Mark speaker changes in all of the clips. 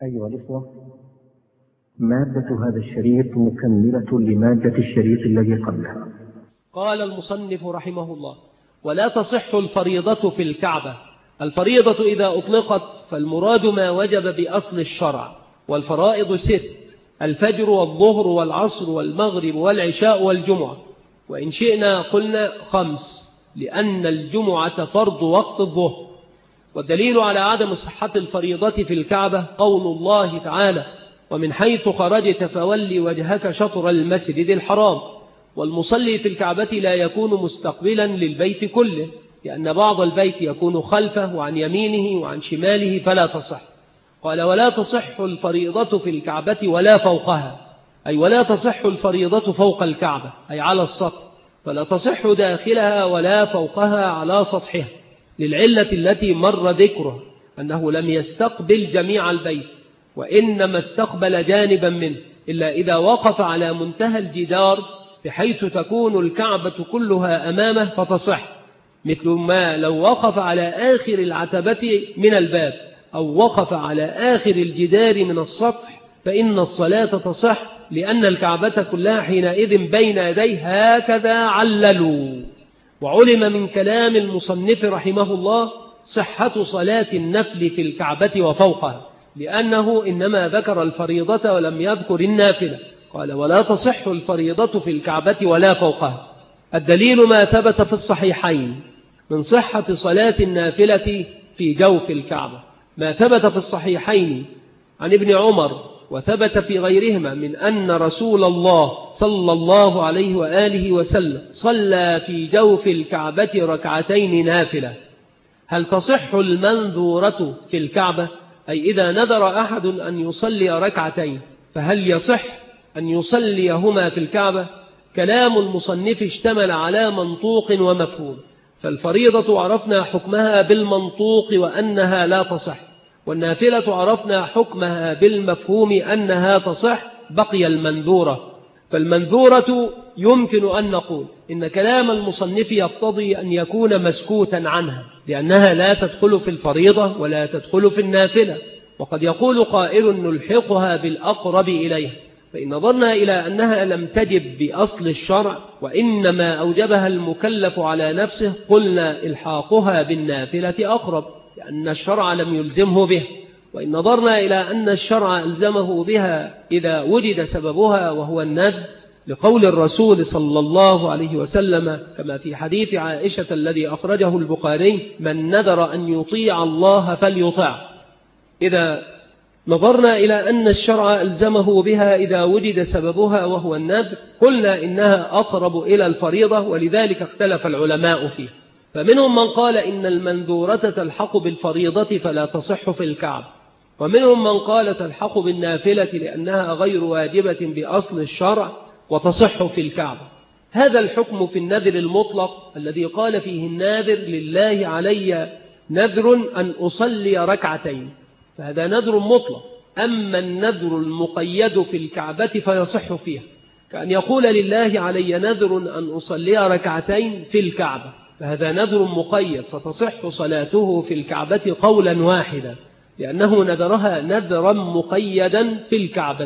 Speaker 1: أيها الإخوة، مادة هذا الشريط مكملة لمادة الشريط الذي قبلها.
Speaker 2: قال المصنف رحمه الله: ولا تصح الفريضة في الكعبة. الفريضة إذا أطلقت فالمراد ما وجب بأصل الشرع، والفرائض 6: الفجر والظهر والعصر والمغرب والعشاء والجمعة، وإن شئنا قلنا 5 لأن الجمعة فرض وقت الظهر. والدليل على عدم صحة الفريضة في الكعبة قول الله تعالى: ومن حيث خرجت فولي وجهك شطر المسجد الحرام. والمصلي في الكعبة لا يكون مستقبلا للبيت كله، لأن بعض البيت يكون خلفه وعن يمينه وعن شماله فلا تصح. قال: ولا تصح الفريضة في الكعبة ولا فوقها، أي ولا تصح الفريضة فوق الكعبة أي على السطح، فلا تصح داخلها ولا فوقها على سطحها، للعلة التي مر ذكره أنه لم يستقبل جميع البيت، وإنما استقبل جانبا منه، إلا إذا وقف على منتهى الجدار بحيث تكون الكعبة كلها أمامه فتصح، مثل ما لو وقف على آخر العتبة من الباب أو وقف على آخر الجدار من السطح فإن الصلاة تصح، لأن الكعبة كلها حينئذ بين يديه. هكذا عللوا. وعلم من كلام المصنف رحمه الله صحة صلاة النفل في الكعبة وفوقها، لأنه إنما ذكر الفريضة ولم يذكر النافلة. قال: ولا تصح الفريضة في الكعبة ولا فوقها. الدليل ما ثبت في الصحيحين من صحة صلاة النافلة في جوف الكعبة، ما ثبت في الصحيحين عن ابن عمر وثبت في غيرهما من أن رسول الله صلى الله عليه وآله وسلم صلى في جوف الكعبة ركعتين نافلة. هل تصح المنذورة في الكعبة؟ أي إذا نذر أحد أن يصلي ركعتين فهل يصح أن يصليهما في الكعبة؟ كلام المصنف اشتمل على منطوق ومفهوم، فالفريضة عرفنا حكمها بالمنطوق وأنها لا تصح، والنافلة عرفنا حكمها بالمفهوم أنها تصح، بقي المنذورة. فالمنذورة يمكن أن نقول إن كلام المصنف يقتضي أن يكون مسكوتا عنها، لأنها لا تدخل في الفريضة ولا تدخل في النافلة، وقد يقول قائل نلحقها بالأقرب إليها، فإن نظرنا إلى أنها لم تجب بأصل الشرع وإنما أوجبها المكلف على نفسه قلنا إلحاقها بالنافلة أقرب، لأن الشرع لم يلزمه به. وإن نظرنا إلى أن الشرع ألزمه بها إذا وجد سببها وهو الندب، لقول الرسول صلى الله عليه وسلم كما في حديث عائشة الذي أخرجه البخاري: من نذر أن يطيع الله فليطع. إذا نظرنا إلى أن الشرع ألزمه بها إذا وجد سببها وهو الندب، قلنا إنها أقرب إلى الفريضة، ولذلك اختلف العلماء فيه. فمنهم من قال إن المنذورة تلحق بالفريضة فلا تصح في الكعبة، ومنهم من قال تلحق بالنافلة لأنها غير واجبة بأصل الشرع وتصح في الكعبة. هذا الحكم في النذر المطلق الذي قال فيه الناذر: لله علي نذر أن أصلي ركعتين، فهذا نذر مطلق. أما النذر المقيد في الكعبة فيصح فيها، كأن يقول: لله علي نذر أن أصلي ركعتين في الكعبة، فهذا نذر مقيد فتصح صلاته في الكعبة قولا واحدا، لأنه نذرها نذرا مقيدا في الكعبة.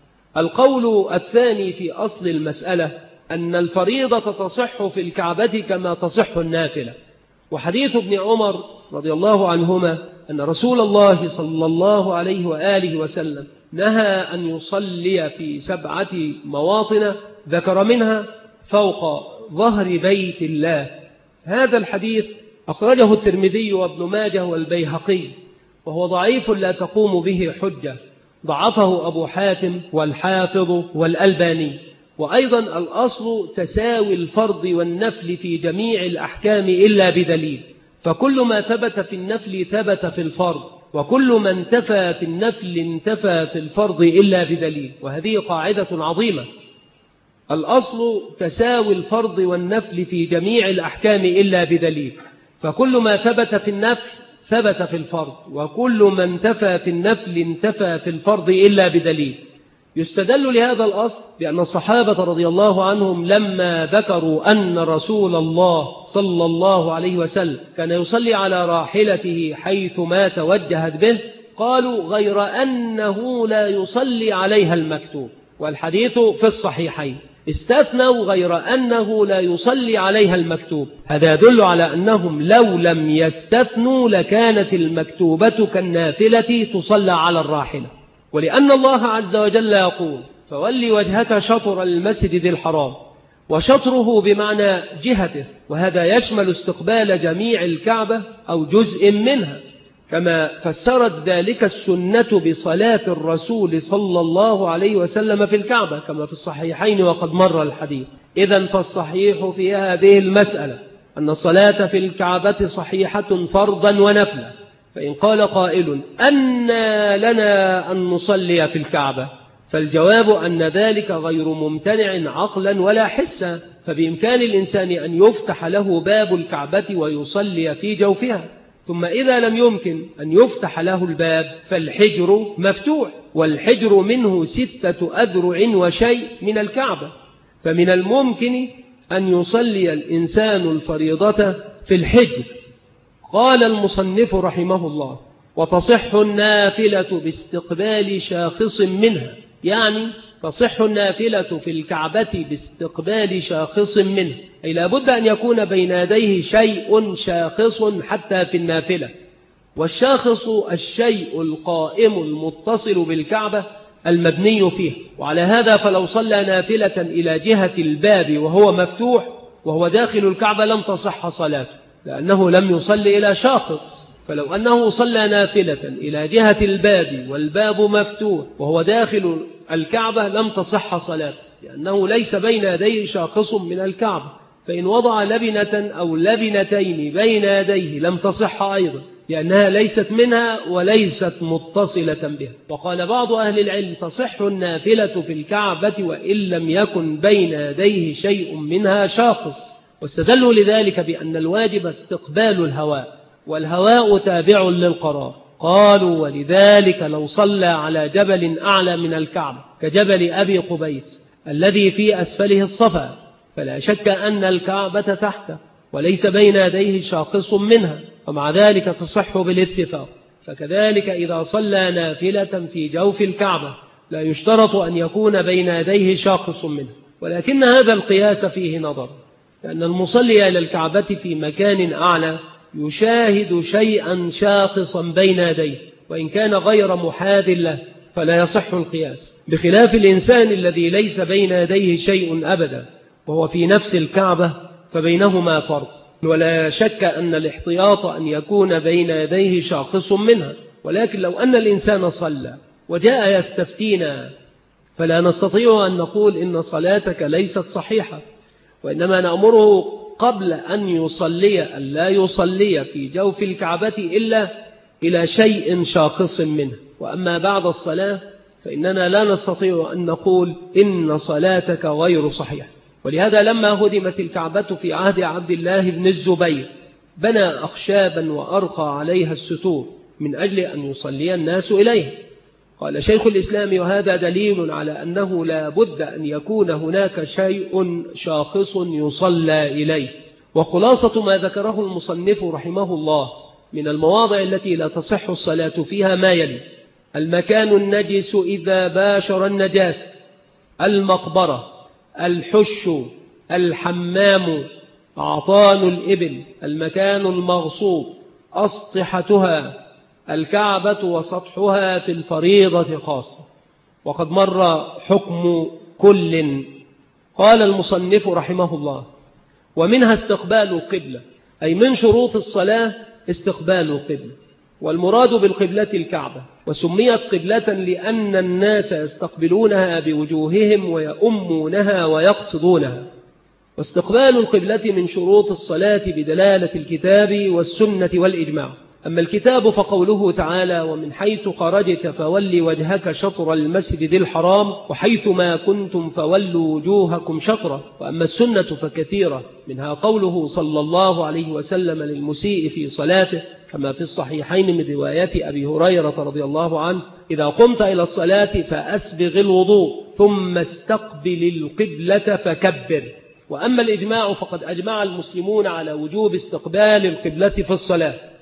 Speaker 2: القول الثاني في أصل المسألة أن الفريضة تصح في الكعبة كما تصح النافلة، وحديث ابن عمر رضي الله عنهما أن رسول الله صلى الله عليه وآله وسلم نهى أن يصلي في 7 مواطن ذكر منها فوق ظهر بيت الله. هذا الحديث أخرجه الترمذي وابن ماجه والبيهقي، وهو ضعيف لا تقوم به حجة، ضعفه أبو حاتم والحافظ والألباني. وأيضا الأصل تساوي الفرض والنفل في جميع الأحكام إلا بدليل، فكل ما ثبت في النفل ثبت في الفرض، وكل ما انتفى في النفل انتفى في الفرض إلا بدليل، وهذه قاعدة عظيمة. الأصل تساوي الفرض والنفل في جميع الأحكام إلا بدليل، فكل ما ثبت في النفل ثبت في الفرض، وكل ما انتفى في النفل انتفى في الفرض إلا بدليل. يستدل لهذا الأصل بأن الصحابة رضي الله عنهم لما ذكروا أن رسول الله صلى الله عليه وسلم كان يصلي على راحلته حيث ما توجهت به، قالوا غير أنه لا يصلي عليها المكتوب، والحديث في الصحيحين. استثنوا غير أنه لا يصلي عليها المكتوب. هذا يدل على أنهم لو لم يستثنوا لكانت المكتوبة كالنافلة تصلى على الراحلة. ولأن الله عز وجل يقول فولي وجهك شطر المسجد الحرام، وشطره بمعنى جهته، وهذا يشمل استقبال جميع الكعبة أو جزء منها، كما فسرت ذلك السنة بصلاة الرسول صلى الله عليه وسلم في الكعبة كما في الصحيحين وقد مر الحديث. إذن فالصحيح في هذه المسألة أن الصلاة في الكعبة صحيحة فرضا ونفلا. فإن قال قائل أن لنا أن نصلي في الكعبة، فالجواب أن ذلك غير ممتنع عقلا ولا حسا، فبإمكان الإنسان أن يفتح له باب الكعبة ويصلي في جوفها. ثم إذا لم يمكن أن يفتح له الباب فالحجر مفتوح، والحجر منه 6 أذرع وشيء من الكعبة، فمن الممكن أن يصلي الإنسان الفريضة في الحجر. قال المصنف رحمه الله وتصح النافلة باستقبال شاخص منها، يعني تصح النافلة في الكعبة باستقبال شاخص منه، أي لابد أن يكون بين يديه شيء شاخص حتى في النافلة. والشاخص الشيء القائم المتصل بالكعبة المبني فيه. وعلى هذا فلو صلى نافلة إلى جهة الباب وهو مفتوح وهو داخل الكعبة لم تصح صلاته، لأنه لم يصلي إلى شاخص. فلو أنه صلى نافلة إلى جهة الباب والباب مفتوح وهو داخل الكعبة لم تصح صلاته، لأنه ليس بين يديه شاخص من الكعبة. فإن وضع لبنة أو لبنتين بين يديه لم تصح أيضا، لأنها ليست منها وليست متصلة بها. وقال بعض أهل العلم تصح النافلة في الكعبة وإن لم يكن بين يديه شيء منها شاخص، واستدلوا لذلك بأن الواجب استقبال الهواء، والهواء تابع للقرار. قالوا وَلِذَلِكَ لو صلى على جبل أعلى من الكعبة كجبل أبي قبيس الذي في أسفله الصفا، فلا شك أن الكعبة تحته وليس بين يديه شاخص منها، ومع ذلك تصح بالاتفاق. فكذلك إذا صلى نافلة في جوف الكعبة لا يشترط أن يكون بين يديه شاخص منها. ولكن هذا القياس فيه نظر، لأن المصلي إلى الكعبة في مكان أعلى يشاهد شيئا شاخصا بين يديه، وإن كان غير محاذ له فلا يصح القياس، بخلاف الإنسان الذي ليس بين يديه شيء أبدا وهو في نفس الكعبة فبينهما فرق. ولا شك أن الاحتياط أن يكون بين يديه شاخص منها. ولكن لو أن الإنسان صلى وجاء يستفتينا فلا نستطيع أن نقول إن صلاتك ليست صحيحة، وإنما نأمره قبل أن يصلي أن لا يصلي في جوف الكعبة إلا إلى شيء شاخص منه. وأما بعد الصلاة فإننا لا نستطيع أن نقول إن صلاتك غير صحيحة. ولهذا لما هدمت الكعبة في عهد عبد الله بن الزبير بنى أخشابا وأرقى عليها الستور من أجل أن يصلي الناس إليه. قال شيخ الإسلام وهذا دليل على أنه لا بد أن يكون هناك شيء شاخص يصلى إليه. وخلاصة ما ذكره المصنف رحمه الله من المواضع التي لا تصح الصلاة فيها ما يلي: المكان النجس إذا باشر النجاسة، المقبرة، الحش، الحمام، أعطان الإبل، المكان المغصوب، أسطحتها، الكعبة وسطحها في الفريضة خاصة. وقد مر حكم كل. قال المصنف رحمه الله: ومنها استقبال القبلة، أي من شروط الصلاة استقبال القبلة، والمراد بالقبلة الكعبة، وسميت قبلة لأن الناس يستقبلونها بوجوههم ويؤمونها ويقصدونها. واستقبال القبلة من شروط الصلاة بدلالة الكتاب والسنة والإجماع. أما الكتاب فقوله تعالى: ومن حيث خرجت فول وجهك شطر المسجد الحرام وحيث ما كنتم فولوا وجوهكم شطرة. وأما السنة فكثيرة، منها قوله صلى الله عليه وسلم للمسيء في صلاته كما في الصحيحين من رواية أبي هريرة رضي الله عنه: إذا قمت إلى الصلاة فأسبغ الوضوء ثم استقبل القبلة فكبر. وأما الإجماع فقد أجمع المسلمون على وجوب استقبال القبلة في الصلاة،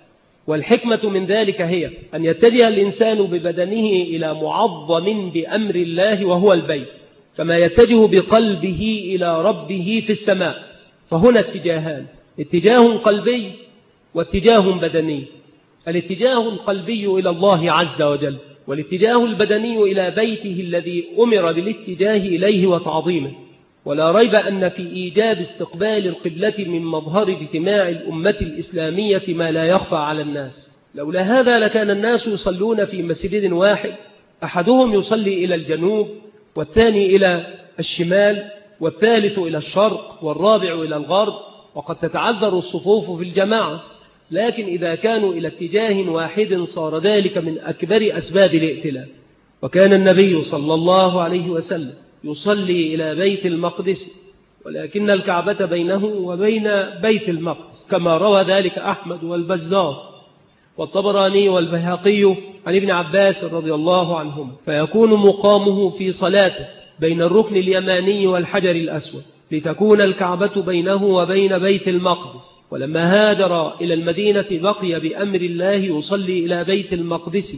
Speaker 2: والحكمة من ذلك هي أن يتجه الإنسان ببدنه إلى معظم بأمر الله وهو البيت، كما يتجه بقلبه إلى ربه في السماء. فهنا اتجاهان، اتجاه قلبي واتجاه بدني. الاتجاه القلبي إلى الله عز وجل، والاتجاه البدني إلى بيته الذي أمر بالاتجاه إليه وتعظيمه. ولا ريب أن في إيجاب استقبال القبلة من مظهر اجتماع الأمة الإسلامية ما لا يخفى على الناس. لولا هذا لكان الناس يصلون في مسجد واحد، أحدهم يصلي إلى الجنوب، والثاني إلى الشمال، والثالث إلى الشرق، والرابع إلى الغرب، وقد تتعذر الصفوف في الجماعة. لكن إذا كانوا إلى اتجاه واحد صار ذلك من أكبر أسباب الائتلاف. وكان النبي صلى الله عليه وسلم يصلي إلى بيت المقدس، ولكن الكعبة بينه وبين بيت المقدس، كما روى ذلك أحمد والبزار والطبراني والبيهقي عن ابن عباس رضي الله عنهما، فيكون مقامه في صلاته بين الركن اليماني والحجر الأسود، لتكون الكعبة بينه وبين بيت المقدس. ولما هاجر إلى المدينة بقي بأمر الله يصلي إلى بيت المقدس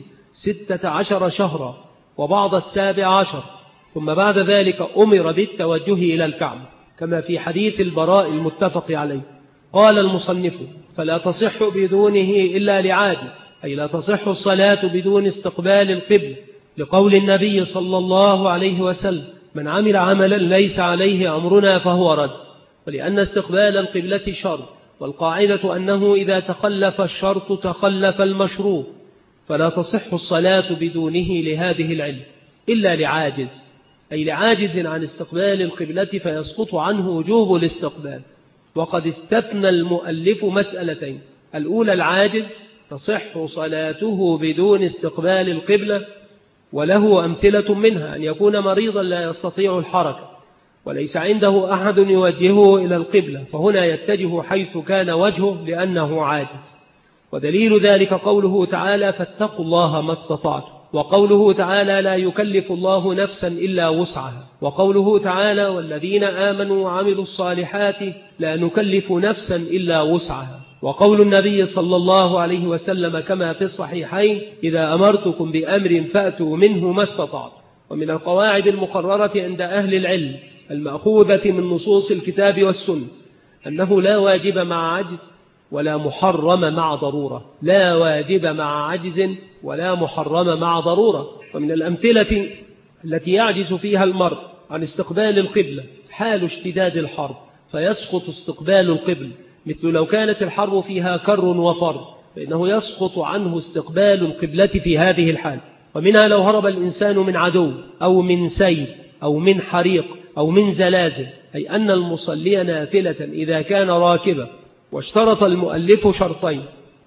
Speaker 2: 16 شهرا وبعض 17، ثم بعد ذلك أمر بالتوجه إلى الكعبة، كما في حديث البراء المتفق عليه. قال المصنف: فلا تصح بدونه إلا لعاجز، أي لا تصح الصلاة بدون استقبال القبلة، لقول النبي صلى الله عليه وسلم: من عمل عملا ليس عليه أمرنا فهو رد. ولأن استقبال القبلة شرط، والقاعدة أنه إذا تخلف الشرط تخلف المشروط، فلا تصح الصلاة بدونه لهذه العلة إلا لعاجز، أي لعاجز عن استقبال القبلة فيسقط عنه وجوب الاستقبال. وقد استثنى المؤلف مسألتين: الأولى العاجز تصح صلاته بدون استقبال القبلة، وله أمثلة منها أن يكون مريضا لا يستطيع الحركة وليس عنده أحد يوجهه إلى القبلة، فهنا يتجه حيث كان وجهه لأنه عاجز. ودليل ذلك قوله تعالى: فاتقوا الله ما استطعتم، وقوله تعالى: لا يكلف الله نفسا إلا وسعها، وقوله تعالى: والذين آمنوا وعملوا الصالحات لا نكلف نفسا إلا وسعها، وقول النبي صلى الله عليه وسلم كما في الصحيحين: إذا أمرتكم بأمر فأتوا منه ما استطعتم. ومن القواعد المقررة عند أهل العلم المأخوذة من نصوص الكتاب والسنة أنه لا واجب مع عجز ولا محرم مع ضرورة، لا واجب مع عجز ولا محرم مع ضرورة. ومن الأمثلة التي يعجز فيها المرء عن استقبال القبلة حال اشتداد الحرب فيسقط استقبال القبلة، مثل لو كانت الحرب فيها كر وفر فإنه يسقط عنه استقبال القبلة في هذه الحال. ومنها لو هرب الإنسان من عدو أو من سيل أو من حريق أو من زلازل، أي أن المصلي نافلة إذا كان راكبا. واشترط المؤلف شرطين،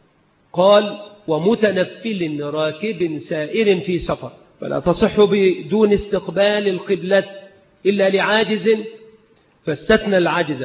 Speaker 2: قال: ومتنفل راكب سائر في سفر، فلا تصح بدون استقبال القبلة إلا لعاجز، فاستثنى العجز: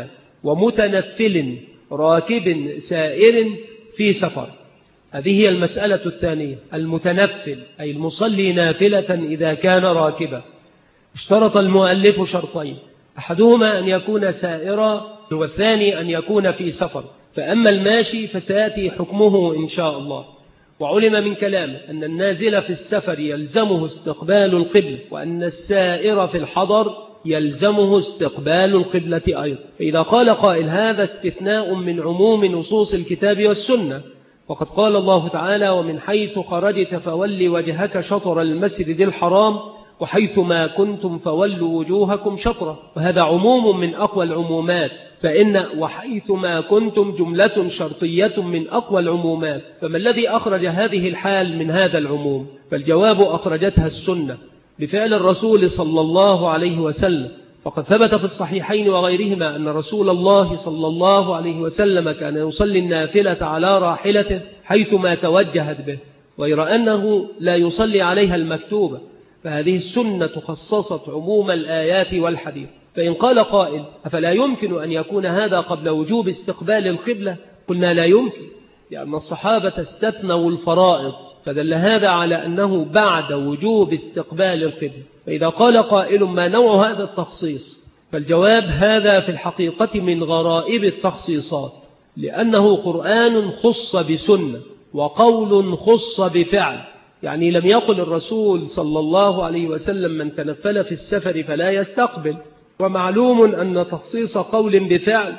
Speaker 2: ومتنفل راكب سائر في سفر. هذه هي المسألة الثانية، المتنفل أي المصلي نافلة إذا كان راكبا. اشترط المؤلف شرطين، أحدهما أن يكون سائرا، والثاني أن يكون في سفر. فأما الماشي فسيأتي حكمه إن شاء الله. وعلم من كلامه أن النازل في السفر يلزمه استقبال القبلة، وأن السائر في الحضر يلزمه استقبال القبلة أيضا. فإذا قال قائل: هذا استثناء من عموم نصوص الكتاب والسنة، فقد قال الله تعالى: ومن حيث خرجت فول وجهك شطر المسجد الحرام وحيث ما كنتم فولوا وجوهكم شطرة. وهذا عموم من أقوى العمومات، فإن وحيث ما كنتم جملة شرطية من أقوى العمومات، فما الذي أخرج هذه الحال من هذا العموم؟ فالجواب: أخرجتها السنة بفعل الرسول صلى الله عليه وسلم. فقد ثبت في الصحيحين وغيرهما أن رسول الله صلى الله عليه وسلم كان يصلي النافلة على راحلته حيثما توجهت به، غير أنه لا يصلي عليها المكتوبة. فهذه السنة خصصت عموم الآيات والحديث. فإن قال قائل: أفلا يمكن أن يكون هذا قبل وجوب استقبال القبلة؟ قلنا لا يمكن، لأن الصحابة استثنوا الفرائض، فدل هذا على أنه بعد وجوب استقبال القبلة. فإذا قال قائل: ما نوع هذا التخصيص؟ فالجواب: هذا في الحقيقة من غرائب التخصيصات، لأنه قرآن خص بسنة، وقول خص بفعل، يعني لم يقل الرسول صلى الله عليه وسلم من تنفل في السفر فلا يستقبل. ومعلوم أن تخصيص قول بفعل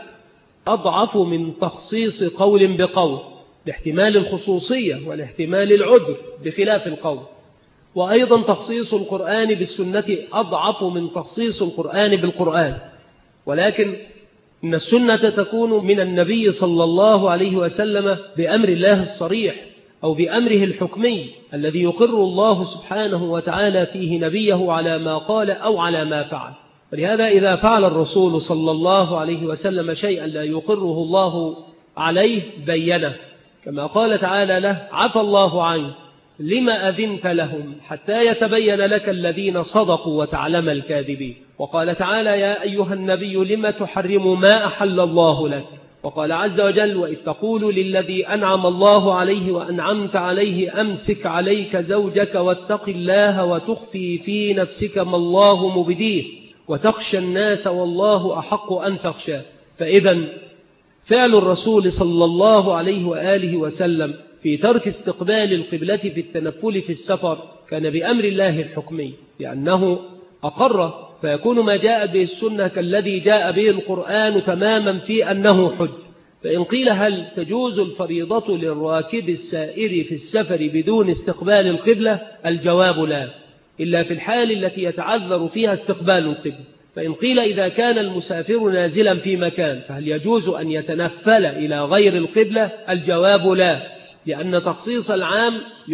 Speaker 2: أضعف من تخصيص قول بقول، لاحتمال الخصوصية والاحتمال العذر بخلاف القول. وأيضا تخصيص القرآن بالسنة أضعف من تخصيص القرآن بالقرآن، ولكن إن السنة تكون من النبي صلى الله عليه وسلم بأمر الله الصريح أو بأمره الحكمي الذي يقر الله سبحانه وتعالى فيه نبيه على ما قال أو على ما فعل. ولهذا إذا فعل الرسول صلى الله عليه وسلم شيئا لا يقره الله عليه بينه، كما قال تعالى له: عفى الله عنه لما أذنت لهم حتى يتبين لك الذين صدقوا وتعلم الكاذبين. وقال تعالى: يا أيها النبي لما تحرم ما أحل الله لك. وقال عز وجل: وإذ تقول للذي أنعم الله عليه وأنعمت عليه أمسك عليك زوجك واتق الله وتخفي في نفسك ما الله مبديه وتخشى الناس والله أحق أن تخشى. فإذا فعل الرسول صلى الله عليه وآله وسلم في ترك استقبال القبلة في التنفل في السفر كان بأمر الله الحكمي، لأنه أقر، فيكون ما جاء به السنة كالذي جاء به القرآن تماما في أنه حج. فإن قيل: هل تجوز الفريضة للراكب السائر في السفر بدون استقبال القبلة؟ الجواب لا، إلا في الحال التي يتعذر فيها استقبال القبلة. فإن قيل: إذا كان المسافر نازلا في مكان فهل يجوز أن يتنفل إلى غير القبلة؟ الجواب لا، لأن تخصيص العام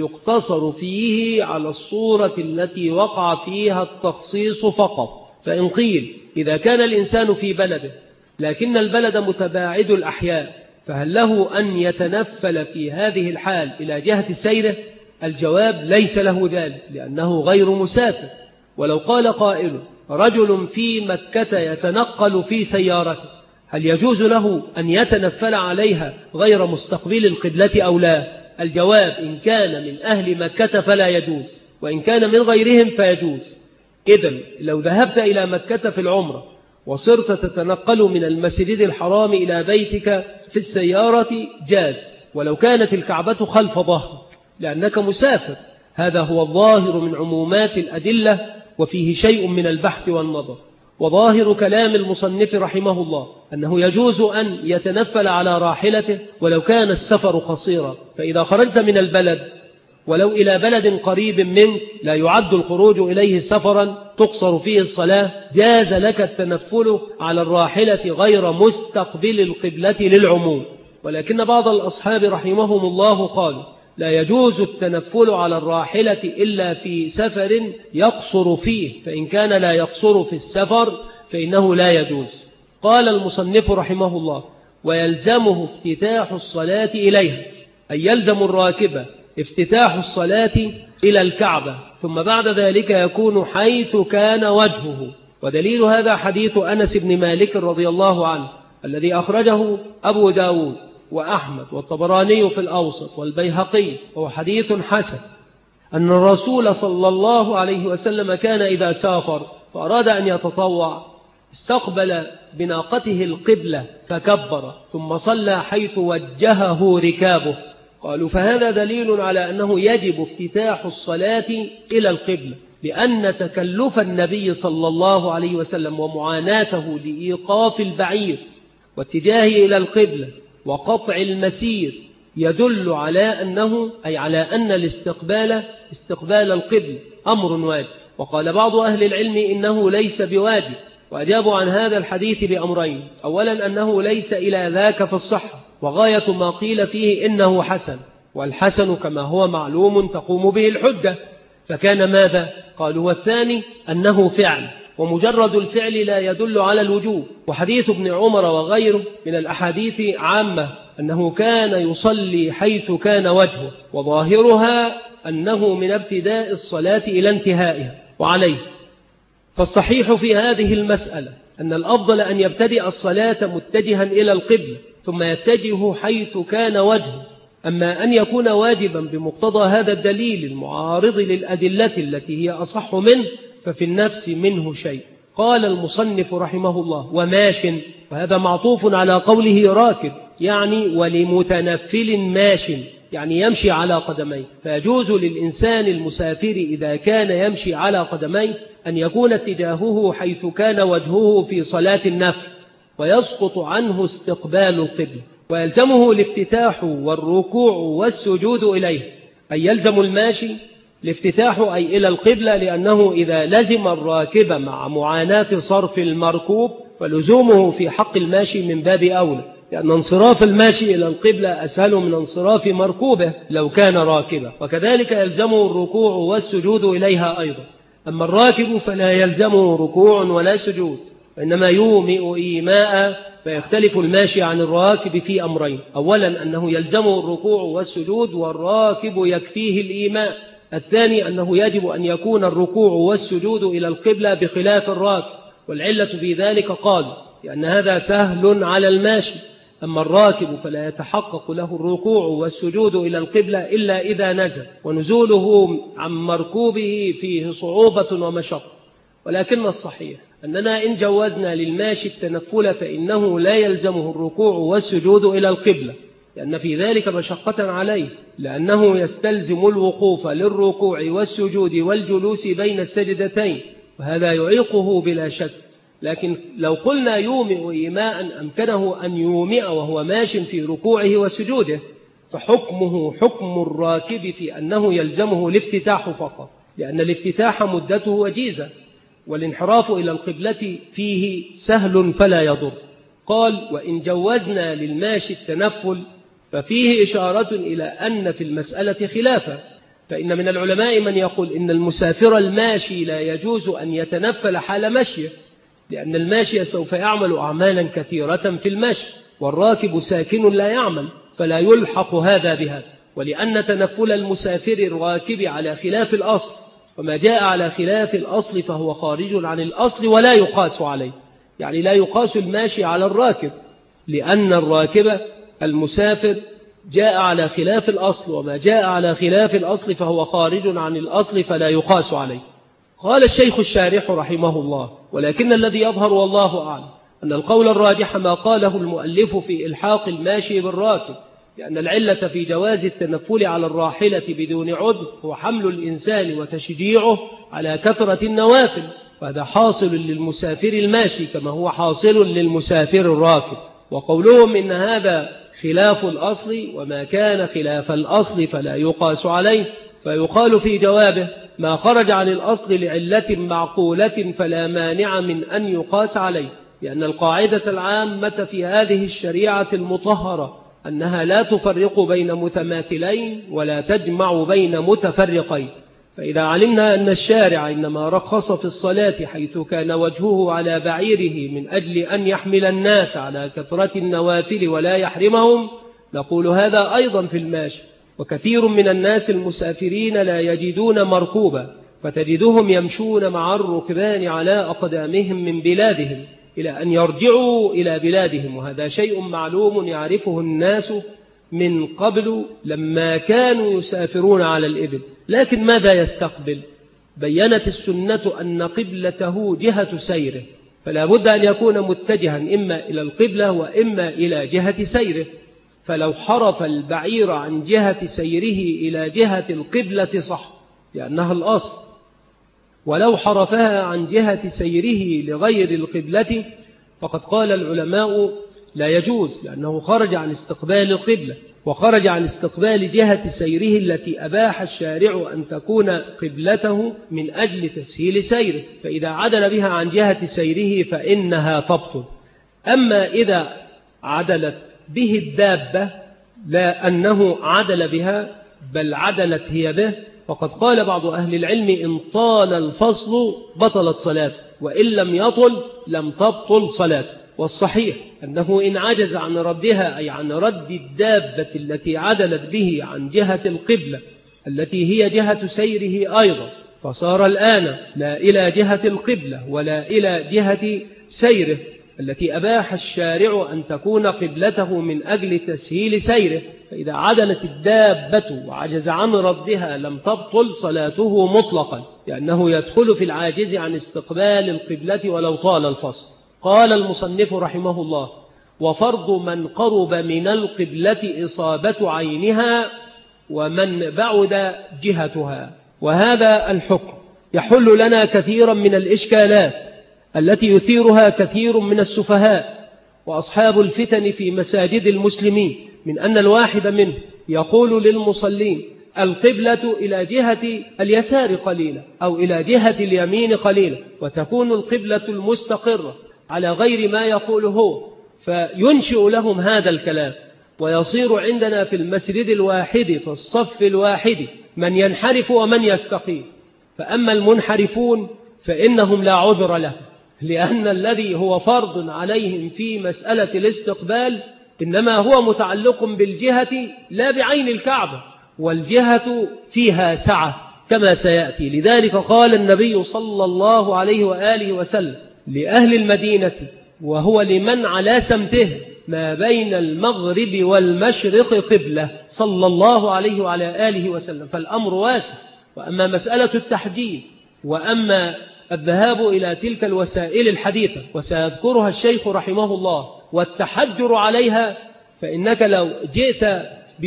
Speaker 2: يقتصر فيه على الصورة التي وقع فيها التخصيص فقط. فإن قيل: إذا كان الإنسان في بلده لكن البلد متباعد الأحياء فهل له أن يتنفل في هذه الحال إلى جهة سيره؟ الجواب: ليس له ذلك، لأنه غير مسافر. ولو قال قائل: رجل في مكة يتنقل في سيارته، هل يجوز له أن يتنفل عليها غير مستقبل القبلة أو لا؟ الجواب: إن كان من أهل مكة فلا يجوز، وإن كان من غيرهم فيجوز. إذن لو ذهبت إلى مكة في العمرة وصرت تتنقل من المسجد الحرام إلى بيتك في السيارة جاز، ولو كانت الكعبة خلف ظهرك، لأنك مسافر. هذا هو الظاهر من عمومات الأدلة، وفيه شيء من البحث والنظر. وظاهر كلام المصنف رحمه الله أنه يجوز أن يتنفل على راحلته ولو كان السفر قصيرا. فإذا خرجت من البلد ولو إلى بلد قريب منك لا يعد الخروج إليه سفرا تقصر فيه الصلاة، جاز لك التنفل على الراحلة غير مستقبل القبلة للعموم. ولكن بعض الأصحاب رحمهم الله قالوا: لا يجوز التنفل على الراحلة إلا في سفر يقصر فيه، فإن كان لا يقصر في السفر فإنه لا يجوز. قال المصنف رحمه الله: ويلزمه افتتاح الصلاة إليها، أي يلزم الراكب افتتاح الصلاة إلى الكعبة، ثم بعد ذلك يكون حيث كان وجهه. ودليل هذا حديث أنس بن مالك رضي الله عنه الذي أخرجه أبو داود وأحمد والطبراني في الأوسط والبيهقي، وهو حديث حسن، أن الرسول صلى الله عليه وسلم كان إذا سافر فأراد أن يتطوع استقبل بناقته القبلة فكبر ثم صلى حيث وجهه ركابه. قالوا: فهذا دليل على أنه يجب افتتاح الصلاة إلى القبلة، لأن تكلف النبي صلى الله عليه وسلم ومعاناته لإيقاف البعير واتجاهه إلى القبلة وقطع المسير يدل على أنه أي على أن استقبال القبلة أمر واجب. وقال بعض أهل العلم إنه ليس بواجب، وأجابوا عن هذا الحديث بأمرين: أولا أنه ليس إلى ذاك في الصحة، وغاية ما قيل فيه إنه حسن، والحسن كما هو معلوم تقوم به الحجة، فكان ماذا؟ قالوا: والثاني أنه فعل، ومجرد الفعل لا يدل على الوجوب. وحديث ابن عمر وغيره من الأحاديث عامة أنه كان يصلي حيث كان وجهه، وظاهرها أنه من ابتداء الصلاة إلى انتهائها. وعليه فالصحيح في هذه المسألة أن الأفضل أن يبتدئ الصلاة متجها إلى القبلة ثم يتجه حيث كان وجهه. أما أن يكون واجبا بمقتضى هذا الدليل المعارض للأدلة التي هي أصح منه ففي النفس منه شيء. قال المصنف رحمه الله: وماش، وهذا معطوف على قوله راكب، يعني ولمتنفل ماش، يعني يمشي على قدميه، فيجوز للإنسان المسافر إذا كان يمشي على قدميه أن يكون اتجاهه حيث كان وجهه في صلاة النفل، ويسقط عنه استقبال القبلة، ويلزمه الافتتاح والركوع والسجود إليه، أي يلزم الماشي الافتتاح أي إلى القبلة، لأنه إذا لزم الراكب مع معاناة صرف المركوب فلزومه في حق الماشي من باب أولى، لأن انصراف الماشي إلى القبلة أسهل من انصراف مركوبه لو كان راكبا، وكذلك يلزمه الركوع والسجود إليها أيضا. أما الراكب فلا يلزمه ركوع ولا سجود، وإنما يومئ إيماء، فيختلف الماشي عن الراكب في أمرين: أولا أنه يلزمه الركوع والسجود والراكب يكفيه الإيماء، الثاني أنه يجب أن يكون الركوع والسجود إلى القبلة بخلاف الراكب، والعلة في ذلك قالوا لأن هذا سهل على الماشي، أما الراكب فلا يتحقق له الركوع والسجود إلى القبلة إلا إذا نزل، ونزوله عن مركوبه فيه صعوبة ومشقة. ولكن الصحيح أننا إن جوزنا للماشي التنفل فإنه لا يلزمه الركوع والسجود إلى القبلة، لأن في ذلك مشقة عليه، لأنه يستلزم الوقوف للركوع والسجود والجلوس بين السجدتين، وهذا يعيقه بلا شك. لكن لو قلنا يومئ إيماء أمكنه أن يومئ وهو ماش في ركوعه وسجوده، فحكمه حكم الراكب في أنه يلزمه الافتتاح فقط، لأن الافتتاح مدته وجيزة، والانحراف إلى القبلة فيه سهل فلا يضر. قال: وإن جوزنا للماشي التنفل ففيه إشارة إلى أن في المسألة خلافا، فإن من العلماء من يقول إن المسافر الماشي لا يجوز أن يتنفل حال مشيه، لأن الماشي سوف يعمل أعمالا كثيرة في المشي، والراكب ساكن لا يعمل، فلا يلحق هذا بهذا، ولأن تنفل المسافر الراكب على خلاف الأصل، وما جاء على خلاف الأصل فهو خارج عن الأصل ولا يقاس عليه، يعني لا يقاس الماشي على الراكب، لأن الراكب المسافر جاء على خلاف الأصل، وما جاء على خلاف الأصل فهو خارج عن الأصل فلا يقاس عليه. قال الشيخ الشارح رحمه الله: ولكن الذي يظهر والله أعلم أن القول الراجح ما قاله المؤلف في إلحاق الماشي بالراكب، لأن العلة في جواز التنفل على الراحلة بدون عذر هو حمل الإنسان وتشجيعه على كثرة النوافل، وهذا حاصل للمسافر الماشي كما هو حاصل للمسافر الراكب. وقولهم إن هذا خلاف الأصل، وما كان خلاف الأصل فلا يقاس عليه، فيقال في جوابه: ما خرج عن الأصل لعلة معقولة فلا مانع من أن يقاس عليه، لأن القاعدة العامة في هذه الشريعة المطهرة أنها لا تفرق بين متماثلين ولا تجمع بين متفرقين. فإذا علمنا أن الشارع إنما رخص في الصلاة حيث كان وجهه على بعيره من أجل أن يحمل الناس على كثرة النوافل ولا يحرمهم، نقول هذا أيضا في الماشي. وكثير من الناس المسافرين لا يجدون مركوبا، فتجدهم يمشون مع الركبان على أقدامهم من بلادهم إلى أن يرجعوا إلى بلادهم، وهذا شيء معلوم يعرفه الناس من قبل لما كانوا يسافرون على الإبل. لكن ماذا يستقبل؟ بيّنت السنة أن قبلته جهة سيره، فلا بد أن يكون متجها إما إلى القبلة وإما إلى جهة سيره، فلو حرف البعير عن جهة سيره إلى جهة القبلة صح لأنها الأصل، ولو حرفها عن جهة سيره لغير القبلة فقد قال العلماء لا يجوز، لأنه خرج عن استقبال القبلة وخرج عن استقبال جهة سيره التي أباح الشارع أن تكون قبلته من أجل تسهيل سيره، فإذا عدل بها عن جهة سيره فإنها تبطل. أما إذا عدلت به الدابة لا أنه عدل بها بل عدلت هي به، فقد قال بعض أهل العلم إن طال الفصل بطلت صلاته، وإن لم يطل لم تبطل صلاته. والصحيح أنه إن عجز عن ردها، أي عن رد الدابة التي عدلت به عن جهة القبلة التي هي جهة سيره أيضا، فصار الآن لا إلى جهة القبلة ولا إلى جهة سيره التي أباح الشارع أن تكون قبلته من أجل تسهيل سيره، فإذا عدلت الدابة وعجز عن ردها لم تبطل صلاته مطلقا، لأنه يدخل في العاجز عن استقبال القبلة ولو طال الفصل. قال المصنف رحمه الله: وفرض من قرب من القبلة إصابة عينها ومن بعد جهتها. وهذا الحكم يحل لنا كثيرا من الإشكالات التي يثيرها كثير من السفهاء وأصحاب الفتن في مساجد المسلمين، من أن الواحد منه يقول للمصلين القبلة إلى جهة اليسار قليلا أو إلى جهة اليمين قليلا، وتكون القبلة المستقرة على غير ما يقوله هو، فينشئ لهم هذا الكلام، ويصير عندنا في المسجد الواحد في الصف الواحد من ينحرف ومن يستقيم. فأما المنحرفون فإنهم لا عذر لهم، لأن الذي هو فرض عليهم في مسألة الاستقبال إنما هو متعلق بالجهة لا بعين الكعبة، والجهة فيها سعة كما سيأتي. لذلك قال النبي صلى الله عليه وآله وسلم لأهل المدينة وهو لمن على سمته ما بين المغرب والمشرق قبلة، صلى الله عليه وعلى آله وسلم. فالأمر واسع. وأما مسألة التحجيب وأما الذهاب إلى تلك الوسائل الحديثة وسيذكرها الشيخ رحمه الله والتحجر عليها، فإنك لو جئت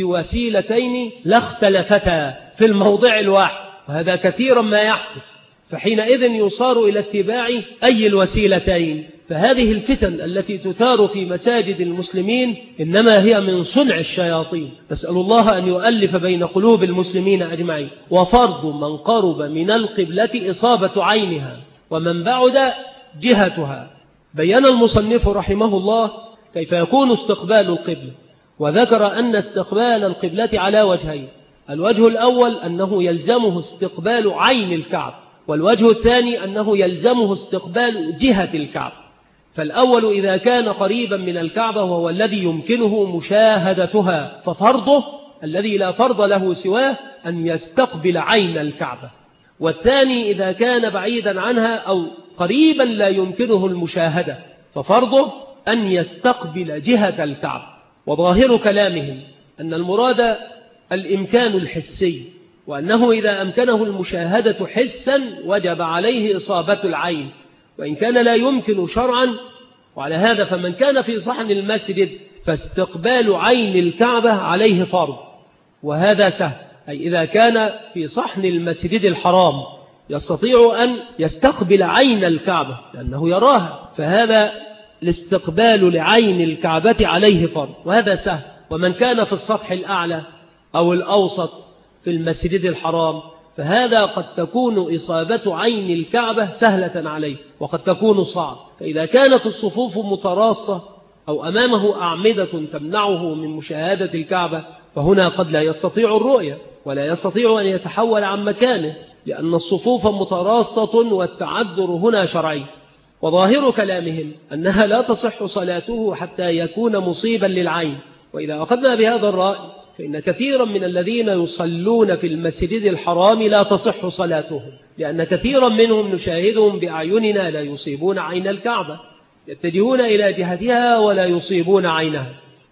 Speaker 2: بوسيلتين لاختلفتا في الموضع الواحد، وهذا كثيرا ما يحدث، فحينئذ يصار إلى اتباع أي الوسيلتين. فهذه الفتن التي تثار في مساجد المسلمين إنما هي من صنع الشياطين، نسأل الله أن يؤلف بين قلوب المسلمين أجمعين. وفرض من قرب من القبلة إصابة عينها ومن بعد جهتها. بيّن المصنف رحمه الله كيف يكون استقبال القبلة، وذكر أن استقبال القبلة على وجهين: الوجه الأول أنه يلزمه استقبال عين الكعب، والوجه الثاني أنه يلزمه استقبال جهة الكعب. فالأول إذا كان قريبا من الكعبة وهو الذي يمكنه مشاهدتها ففرضه الذي لا فرض له سواه أن يستقبل عين الكعبة، والثاني إذا كان بعيدا عنها أو قريبا لا يمكنه المشاهدة ففرضه أن يستقبل جهة الكعبة. وظاهر كلامهم أن المراد الإمكان الحسي، وأنه إذا أمكنه المشاهدة حسا وجب عليه إصابة العين، وإن كان لا يمكن شرعا. وعلى هذا فمن كان في صحن المسجد فاستقبال عين الكعبة عليه فرض، وهذا سهل. أي إذا كان في صحن المسجد الحرام يستطيع أن يستقبل عين الكعبة لأنه يراها، فهذا الاستقبال لعين الكعبة عليه فرض، وهذا سهل. ومن كان في السطح الأعلى أو الأوسط في المسجد الحرام فهذا قد تكون إصابة عين الكعبة سهلة عليه وقد تكون صعب. فإذا كانت الصفوف متراصة أو أمامه أعمدة تمنعه من مشاهدة الكعبة فهنا قد لا يستطيع الرؤية ولا يستطيع أن يتحول عن مكانه، لأن الصفوف متراصة والتعذر هنا شرعي. وظاهر كلامهم أنها لا تصح صلاته حتى يكون مصيبا للعين. وإذا أخذنا بهذا الرأي فإن كثيرا من الذين يصلون في المسجد الحرام لا تصح صلاتهم، لأن كثيرا منهم نشاهدهم بأعيننا لا يصيبون عين الكعبة، يتجهون إلى جهتها ولا يصيبون عينها.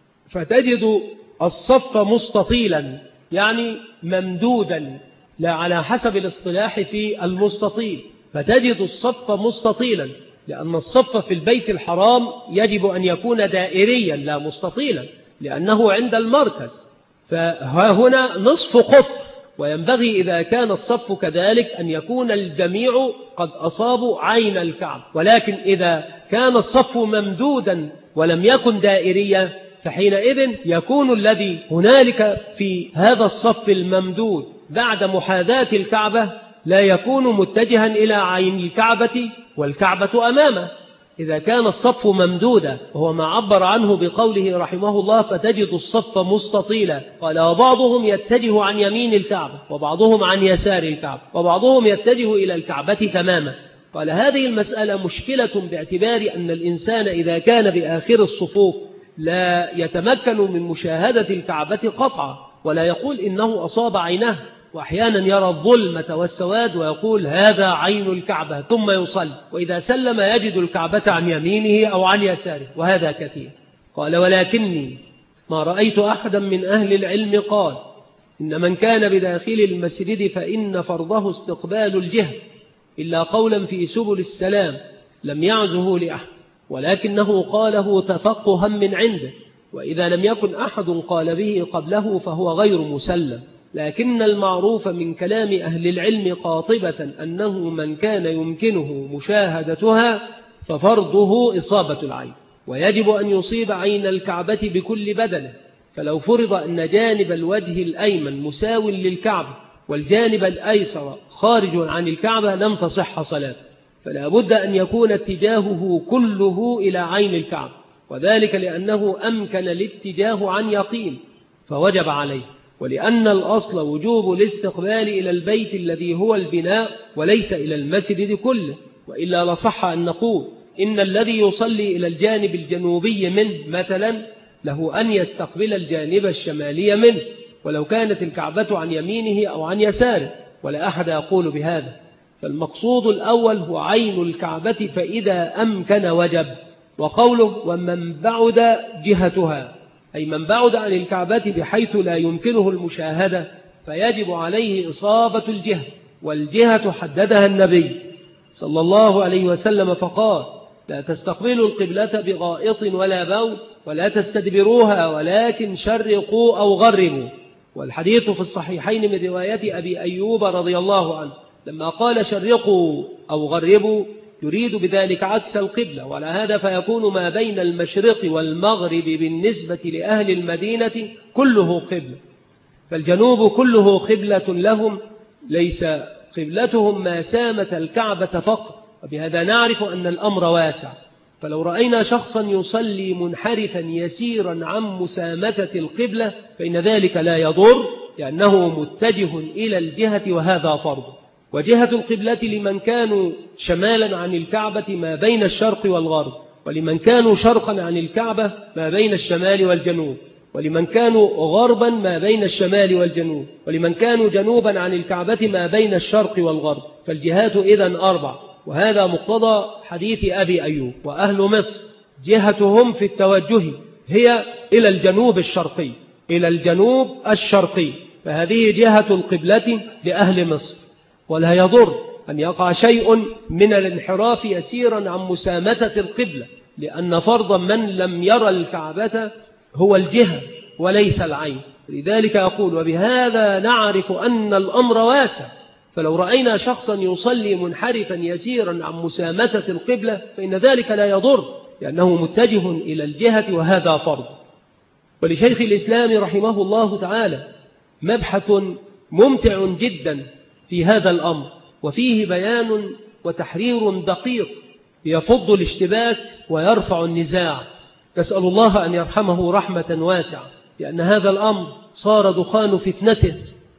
Speaker 2: فتجد الصف مستطيلا يعني ممدودا، لا على حسب الاصطلاح في المستطيل، فتجد الصف مستطيلا، لأن الصف في البيت الحرام يجب أن يكون دائريا لا مستطيلا لأنه عند المركز، فها هنا نصف قطر. وينبغي إذا كان الصف كذلك أن يكون الجميع قد أصابوا عين الكعب. ولكن إذا كان الصف ممدودا ولم يكن دائريا فحينئذ يكون الذي هنالك في هذا الصف الممدود بعد محاذاة الكعبة لا يكون متجها إلى عين الكعبة والكعبة أمامه. إذا كان الصف ممدودا وهو ما عبر عنه بقوله رحمه الله فتجد الصف مستطيلا، قال وبعضهم يتجه عن يمين الكعبة وبعضهم عن يسار الكعبة وبعضهم يتجه إلى الكعبة تماما. قال هذه المسألة مشكلة باعتبار أن الإنسان إذا كان بآخر الصفوف لا يتمكن من مشاهدة الكعبة قطعا، ولا يقول إنه أصاب عينه، وأحيانا يرى الظلمة والسواد ويقول هذا عين الكعبة ثم يصلي، وإذا سلم يجد الكعبة عن يمينه أو عن يساره، وهذا كثير. قال ولكني ما رأيت أحدا من أهل العلم قال إن من كان بداخل المسجد فإن فرضه استقبال الجهة، إلا قولا في سبل السلام لم يعزه لأحد، ولكنه قاله تفقها من عنده، وإذا لم يكن أحد قال به قبله فهو غير مسلم. لكن المعروف من كلام أهل العلم قاطبة أنه من كان يمكنه مشاهدتها ففرضه إصابة العين، ويجب أن يصيب عين الكعبة بكل بدنه. فلو فرض أن جانب الوجه الأيمن مساو للكعبة والجانب الأيسر خارج عن الكعبة لم تصح صلاة، فلا بد أن يكون اتجاهه كله إلى عين الكعبة، وذلك لأنه أمكن الاتجاه عن يقين فوجب عليه، ولأن الأصل وجوب الاستقبال إلى البيت الذي هو البناء وليس إلى المسجد كله، وإلا لصح أن نقول إن الذي يصلي إلى الجانب الجنوبي منه مثلا له أن يستقبل الجانب الشمالي منه، ولو كانت الكعبة عن يمينه أو عن يساره، ولا أحد يقول بهذا. فالمقصود الأول هو عين الكعبة فإذا أمكن وجب. وقوله ومن بعد جهتها، أي من بعد عن الكعبة بحيث لا يمكنه المشاهدة فيجب عليه إصابة الجهة، والجهة حددها النبي صلى الله عليه وسلم فقال لا تستقبلوا القبلة بغائط ولا بول ولا تستدبروها ولكن شرقوا أو غربوا. والحديث في الصحيحين من رواية أبي أيوب رضي الله عنه لما قال شرقوا أو غربوا يريد بذلك عكس القبلة، وعلى هذا فيكون ما بين المشرق والمغرب بالنسبة لأهل المدينة كله قبلة، فالجنوب كله قبلة لهم، ليس قبلتهم ما سامة الكعبة فقط. وبهذا نعرف أن الأمر واسع. فلو رأينا شخصا يصلي منحرفا يسيرا عن مسامة القبلة فإن ذلك لا يضر، لأنه متجه إلى الجهة وهذا فرض. وجهة القبلة لمن كانوا شمالا عن الكعبة ما بين الشرق والغرب، ولمن كانوا شرقا عن الكعبة ما بين الشمال والجنوب، ولمن كانوا غربا ما بين الشمال والجنوب، ولمن كانوا جنوبا عن الكعبة ما بين الشرق والغرب. فالجهات إذن 4، وهذا مقتضى حديث أبي أيوب. وأهل مصر جهتهم في التوجه هي إلى الجنوب الشرقي، إلى الجنوب الشرقي، فهذه جهة القبلة لأهل مصر. ولا يضر أن يقع شيء من الانحراف يسيرا عن مسامة القبلة، لأن فرض من لم يرى الكعبة هو الجهة وليس العين. لذلك يقول وبهذا نعرف أن الأمر واسع. فلو رأينا شخصا يصلي منحرفا يسيرا عن مسامة القبلة فإن ذلك لا يضر، لأنه متجه إلى الجهة وهذا فرض. ولشيخ الإسلام رحمه الله تعالى مبحث ممتع جدا في هذا الأمر، وفيه بيان وتحرير دقيق يفض الاشتباك ويرفع النزاع. نسأل الله أن يرحمه رحمة واسعة، لأن هذا الأمر صار دخان فتنته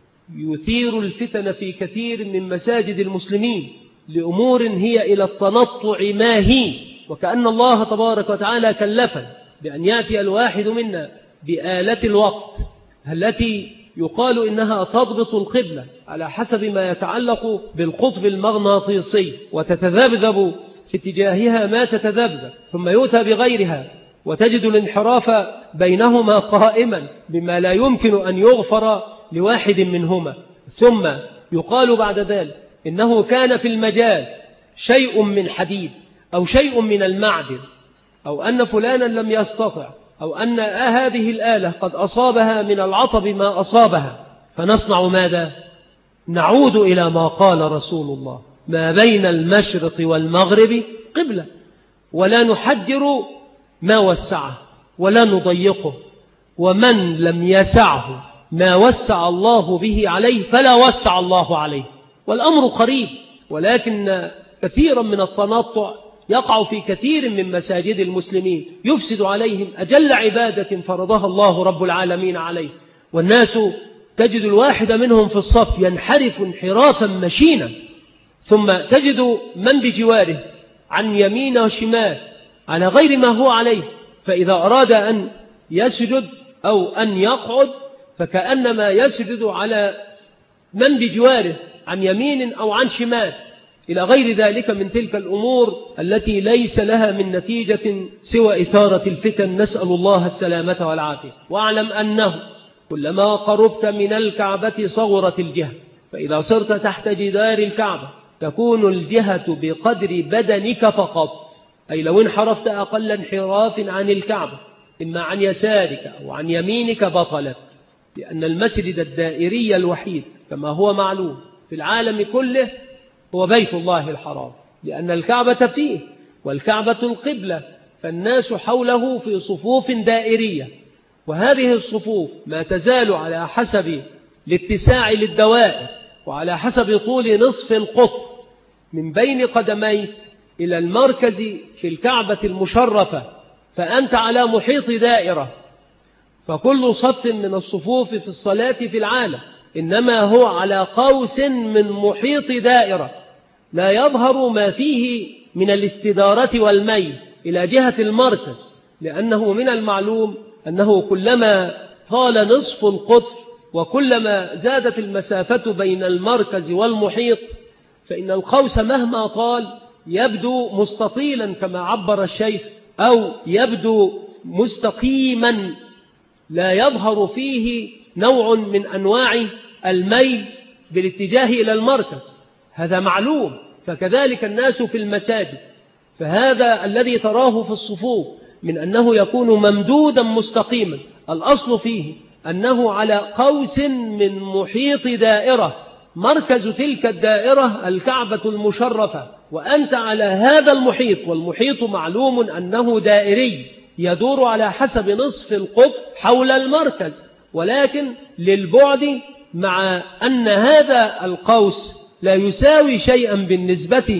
Speaker 2: يثير الفتن في كثير من مساجد المسلمين لأمور هي إلى التنطع ماهين، وكأن الله تبارك وتعالى كلفا بأن يأتي الواحد منا بآلة الوقت التي يقال إنها تضبط القبلة على حسب ما يتعلق بالقطب المغناطيسي، وتتذبذب في اتجاهها ما تتذبذب، ثم يؤتى بغيرها وتجد الانحراف بينهما قائما بما لا يمكن أن يغفر لواحد منهما. ثم يقال بعد ذلك إنه كان في المجال شيء من حديد أو شيء من المعدن، أو أن فلانا لم يستطع، أو أن هذه الآلة قد أصابها من العطب ما أصابها، فنصنع ماذا؟ نعود إلى ما قال رسول الله ما بين المشرق والمغرب قبلة، ولا نحجر ما وسعه ولا نضيقه، ومن لم يسعه ما وسع الله به عليه فلا وسع الله عليه. والأمر قريب، ولكن كثيرا من التنطع يقع في كثير من مساجد المسلمين يفسد عليهم أجل عبادة فرضها الله رب العالمين عليه، والناس تجد الواحد منهم في الصف ينحرف انحرافا مشينا، ثم تجد من بجواره عن يمين وشمال على غير ما هو عليه، فإذا أراد أن يسجد أو أن يقعد فكأنما يسجد على من بجواره عن يمين أو عن شمال، إلى غير ذلك من تلك الأمور التي ليس لها من نتيجة سوى إثارة الفتن، نسأل الله السلامة والعافية. واعلم أنه كلما قربت من الكعبة صغرت الجهة، فإذا صرت تحت جدار الكعبة تكون الجهة بقدر بدنك فقط، أي لو انحرفت أقل انحراف عن الكعبة إما عن يسارك أو عن يمينك بطلت. لأن المسجد الدائري الوحيد كما هو معلوم في العالم كله هو بيت الله الحرام، لأن الكعبة فيه والكعبة القبلة، فالناس حوله في صفوف دائرية، وهذه الصفوف ما تزال على حسب الاتساع للدوائر وعلى حسب طول نصف القطر من بين قدميك إلى المركز في الكعبة المشرفة، فأنت على محيط دائرة، فكل صف من الصفوف في الصلاة في العالم إنما هو على قوس من محيط دائرة، لا يظهر ما فيه من الاستدارة والميل إلى جهة المركز، لأنه من المعلوم أنه كلما طال نصف القطر وكلما زادت المسافة بين المركز والمحيط فإن القوس مهما طال يبدو مستطيلا كما عبر الشيخ، أو يبدو مستقيما لا يظهر فيه نوع من أنواع الميل بالاتجاه إلى المركز، هذا معلوم. فكذلك الناس في المساجد، فهذا الذي تراه في الصفوف من أنه يكون ممدودا مستقيما الأصل فيه أنه على قوس من محيط دائرة، مركز تلك الدائرة الكعبة المشرفة، وأنت على هذا المحيط، والمحيط معلوم أنه دائري يدور على حسب نصف القطر حول المركز، ولكن للبعد، مع أن هذا القوس لا يساوي شيئا بالنسبة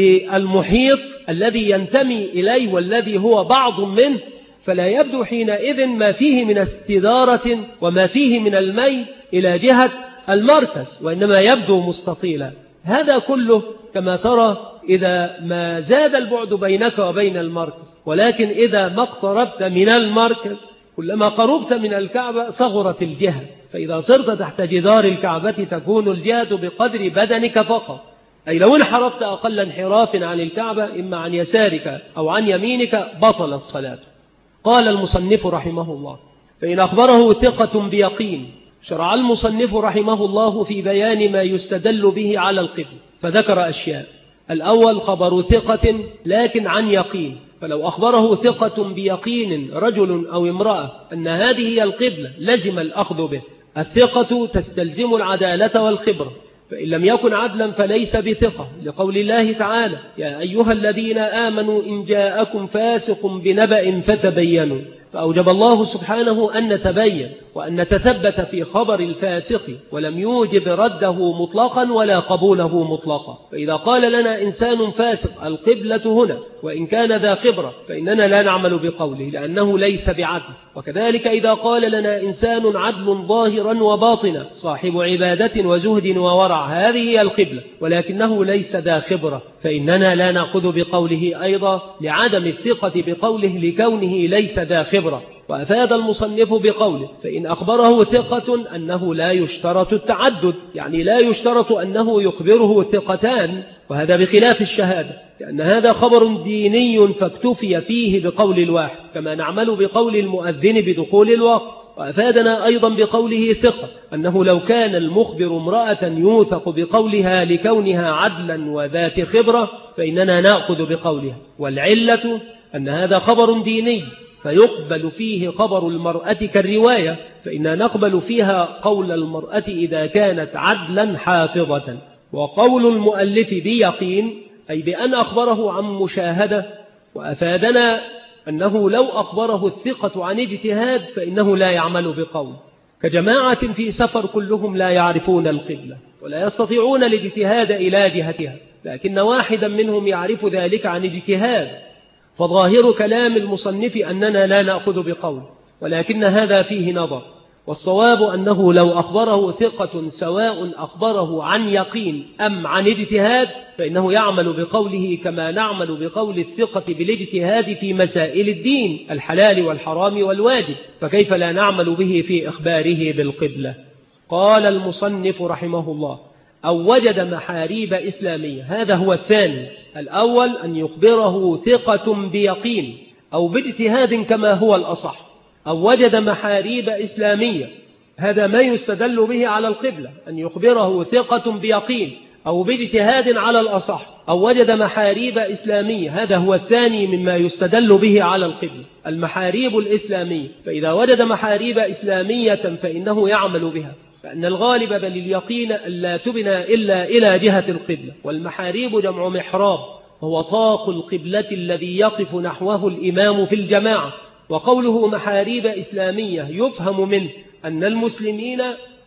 Speaker 2: للمحيط الذي ينتمي إليه والذي هو بعض منه، فلا يبدو حينئذ ما فيه من استدارة وما فيه من الميل إلى جهة المركز، وإنما يبدو مستطيلا. هذا كله كما ترى إذا ما زاد البعد بينك وبين المركز، ولكن إذا ما اقتربت من المركز كلما قربت من الكعبة صغرت الجهة، فإذا صرت تحت جدار الكعبة تكون الجهة بقدر بدنك فقط، أي لو انحرفت أقل انحراف عن الكعبة إما عن يسارك أو عن يمينك بطلت صلاته. قال المصنف رحمه الله: فإن أخبره ثقة بيقين. شرع المصنف رحمه الله في بيان ما يستدل به على القبلة، فذكر أشياء. الأول خبر ثقة لكن عن يقين، فلو أخبره ثقة بيقين رجل أو امرأة أن هذه هي القبلة لزم الأخذ به. الثقة تستلزم العدالة والخبرة، فإن لم يكن عدلا فليس بثقة، لقول الله تعالى: يا أيها الذين آمنوا إن جاءكم فاسق بنبأ فتبينوا، فأوجب الله سبحانه أن نتبين وأن نتثبت في خبر الفاسق، ولم يوجب رده مطلقا ولا قبوله مطلقا. فإذا قال لنا إنسان فاسق القبلة هنا وإن كان ذا خبرة فإننا لا نعمل بقوله لأنه ليس بعدل، وكذلك إذا قال لنا إنسان عدل ظاهرا وباطنا صاحب عبادة وزهد وورع هذه هي القبلة ولكنه ليس ذا خبرة فإننا لا نأخذ بقوله أيضا لعدم الثقة بقوله لكونه ليس ذا خبرة. وأفاد المصنف بقوله: فإن أخبره ثقة أنه لا يشترط التعدد، يعني لا يشترط أنه يخبره ثقتان، وهذا بخلاف الشهادة، لأن هذا خبر ديني فاكتفي فيه بقول الواحد، كما نعمل بقول المؤذن بدخول الوقت. وأفادنا أيضا بقوله ثقة أنه لو كان المخبر امرأة يوثق بقولها لكونها عدلا وذات خبرة فإننا نأخذ بقولها، والعلة أن هذا خبر ديني فيقبل فيه خبر المرأة كالرواية، فإننا نقبل فيها قول المرأة إذا كانت عدلا حافظة. وقول المؤلف بيقين أي بأن أخبره عن مشاهدة. وأفادنا أنه لو أخبره الثقة عن اجتهاد فإنه لا يعمل بقول، كجماعة في سفر كلهم لا يعرفون القبلة ولا يستطيعون الاجتهاد إلى جهتها، لكن واحدا منهم يعرف ذلك عن اجتهاد، فظاهر كلام المصنف أننا لا نأخذ بقول، ولكن هذا فيه نظر. والصواب أنه لو أخبره ثقة سواء أخبره عن يقين أم عن اجتهاد فإنه يعمل بقوله كما نعمل بقول الثقة بالاجتهاد في مسائل الدين الحلال والحرام والواجب، فكيف لا نعمل به في إخباره بالقبلة؟ قال المصنف رحمه الله: أو وجد محاريب إسلامية، هذا هو الثاني. الأول أن يخبره ثقة بيقين أو باجتهاد كما هو الأصح. أو وجد محاريب إسلامية، هذا ما يستدل به على القبلة، أن يخبره ثقة بيقين أو باجتهاد على الأصح، أو وجد محاريب إسلامية، هذا هو الثاني مما يستدل به على القبلة، المحاريب الإسلامية. فإذا وجد محاريب إسلامية فإنه يعمل بها، فإن الغالب بل اليقين ألا تبنى إلا إلى جهة القبلة. والمحاريب جمع محراب، هو طاق القبلة الذي يقف نحوه الإمام في الجماعة. وقوله محاريب إسلامية يفهم منه أن المسلمين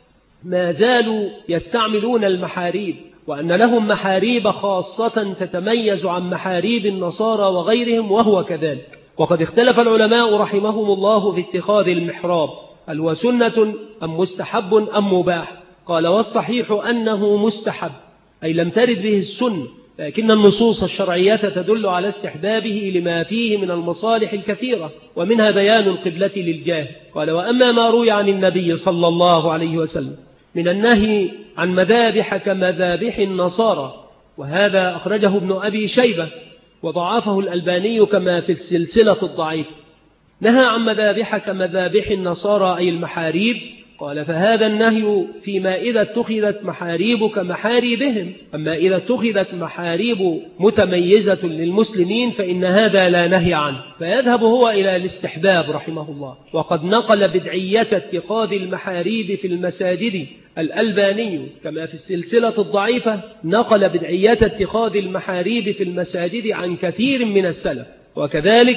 Speaker 2: ما زالوا يستعملون المحاريب، وأن لهم محاريب خاصة تتميز عن محاريب النصارى وغيرهم، وهو كذلك. وقد اختلف العلماء رحمهم الله في اتخاذ المحراب، هل هو سنة أم مستحب أم مباح؟ قال والصحيح أنه مستحب، أي لم ترد به السنة، لكن النصوص الشرعية تدل على استحبابه لما فيه من المصالح الكثيرة، ومنها بيان القبلة للجاهل. قال وأما ما روي عن النبي صلى الله عليه وسلم من النهي عن مذابح كمذابح النصارى، وهذا أخرجه ابن أبي شيبة وضعفه الألباني كما في السلسلة الضعيفة. نهى عن مذابح كمذابح النصارى أي المحاريب. قال فهذا النهي فيما إذا اتخذت محاريب كمحاريبهم، أما إذا اتخذت محاريب متميزة للمسلمين فإن هذا لا نهي عنه، فيذهب هو إلى الاستحباب رحمه الله. وقد نقل بدعية اتخاذ المحاريب في المساجد الألباني كما في السلسلة الضعيفة، نقل بدعية اتخاذ المحاريب في المساجد عن كثير من السلف. وكذلك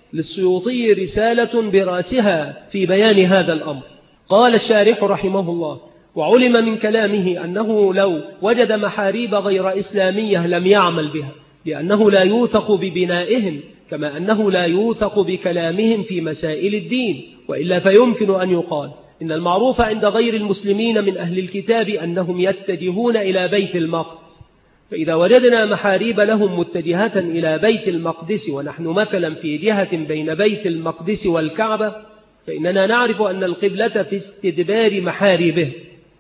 Speaker 2: للسيوطي رسالة براسها في بيان هذا الأمر. قال الشارح رحمه الله وعلم من كلامه أنه لو وجد محاريب غير إسلامية لم يعمل بها، لأنه لا يوثق ببنائهم، كما أنه لا يوثق بكلامهم في مسائل الدين، وإلا فيمكن أن يقال إن المعروف عند غير المسلمين من أهل الكتاب أنهم يتجهون إلى بيت المقدس، فإذا وجدنا محاريب لهم متجهة إلى بيت المقدس ونحن مثلا في جهة بين بيت المقدس والكعبة، فإننا نعرف أن القبلة في استدبار محاريبهم،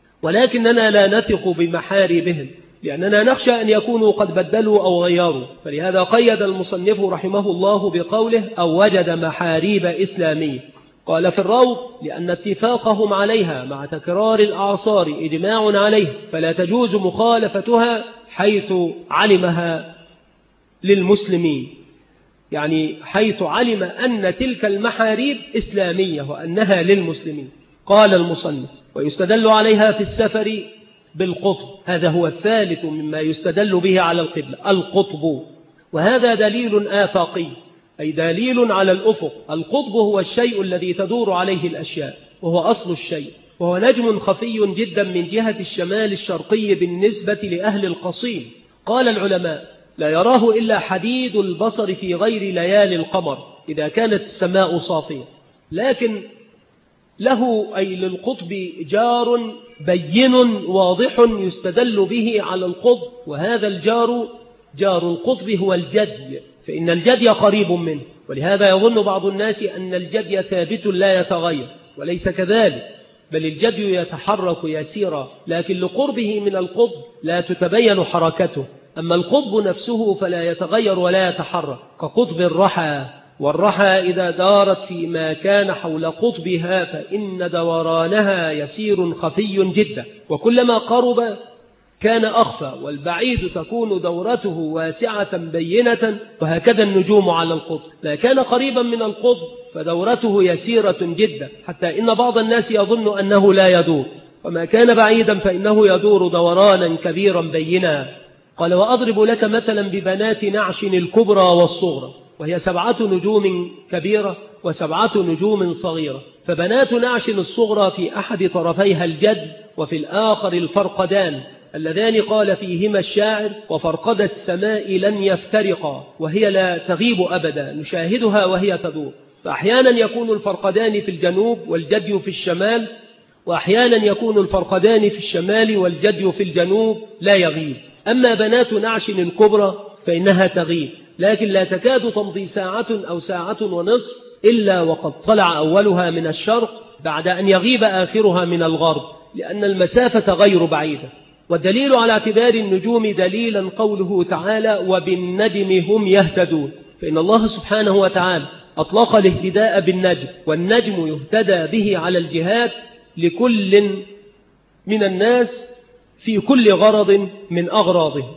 Speaker 2: ولكننا لا نثق بمحاريبهم لأننا نخشى أن يكونوا قد بدلوا أو غيروا. فلهذا قيد المصنف رحمه الله بقوله أو وجد محاريب إسلامية. قال في الروض لأن اتفاقهم عليها مع تكرار الأعصار إجماع عليه، فلا تجوز مخالفتها حيث علمها للمسلمين، يعني حيث علم أن تلك المحاريب إسلامية وأنها للمسلمين. قال المصنف ويستدل عليها في السفر بالقطب، هذا هو الثالث مما يستدل به على القبلة، القطب، وهذا دليل آفاقي أي دليل على الأفق. القطب هو الشيء الذي تدور عليه الأشياء، وهو أصل الشيء، وهو نجم خفي جدا من جهة الشمال الشرقي بالنسبة لأهل القصيم. قال العلماء لا يراه إلا حديد البصر في غير ليالي القمر إذا كانت السماء صافية، لكن له أي للقطب جار بين واضح يستدل به على القطب، وهذا الجار جار القطب هو الجدي، فإن الجدي قريب منه، ولهذا يظن بعض الناس أن الجدي ثابت لا يتغير، وليس كذلك، بل الجدي يتحرك يسيرا، لكن لقربه من القطب لا تتبين حركته. أما القطب نفسه فلا يتغير ولا يتحرك، كقطب الرحى، والرحى إذا دارت فيما كان حول قطبها فإن دورانها يسير خفي جدا، وكلما قرب كان أخفى، والبعيد تكون دورته واسعة بينة، وهكذا النجوم على القطب. لا كان قريبا من القطب فدورته يسيرة جدا، حتى إن بعض الناس يظن أنه لا يدور، وما كان بعيدا فإنه يدور دورانا كبيرا بينا. قال وأضرب لك مثلا ببنات نعش الكبرى والصغرى، وهي 7 نجوم كبيرة و7 نجوم صغيرة، فبنات نعش الصغرى في أحد طرفيها الجد وفي الآخر الفرقدان اللذان قال فيهما الشاعر وفرقد السماء لن يفترقا، وهي لا تغيب أبدا نشاهدها وهي تدور. فأحيانا يكون الفرقدان في الجنوب والجدي في الشمال، وأحيانا يكون الفرقدان في الشمال والجدي في الجنوب لا يغيب. أما بنات نعش الكبرى فإنها تغيب، لكن لا تكاد تمضي ساعة أو ساعة ونصف إلا وقد طلع أولها من الشرق بعد أن يغيب آخرها من الغرب، لأن المسافة غير بعيدة. والدليل على اعتبار النجوم دليلا قوله تعالى وبالنجم هم يهتدون، فإن الله سبحانه وتعالى أطلق الاهتداء بالنجم، والنجم يهتدى به على الجهات لكل من الناس في كل غرض من أغراضه.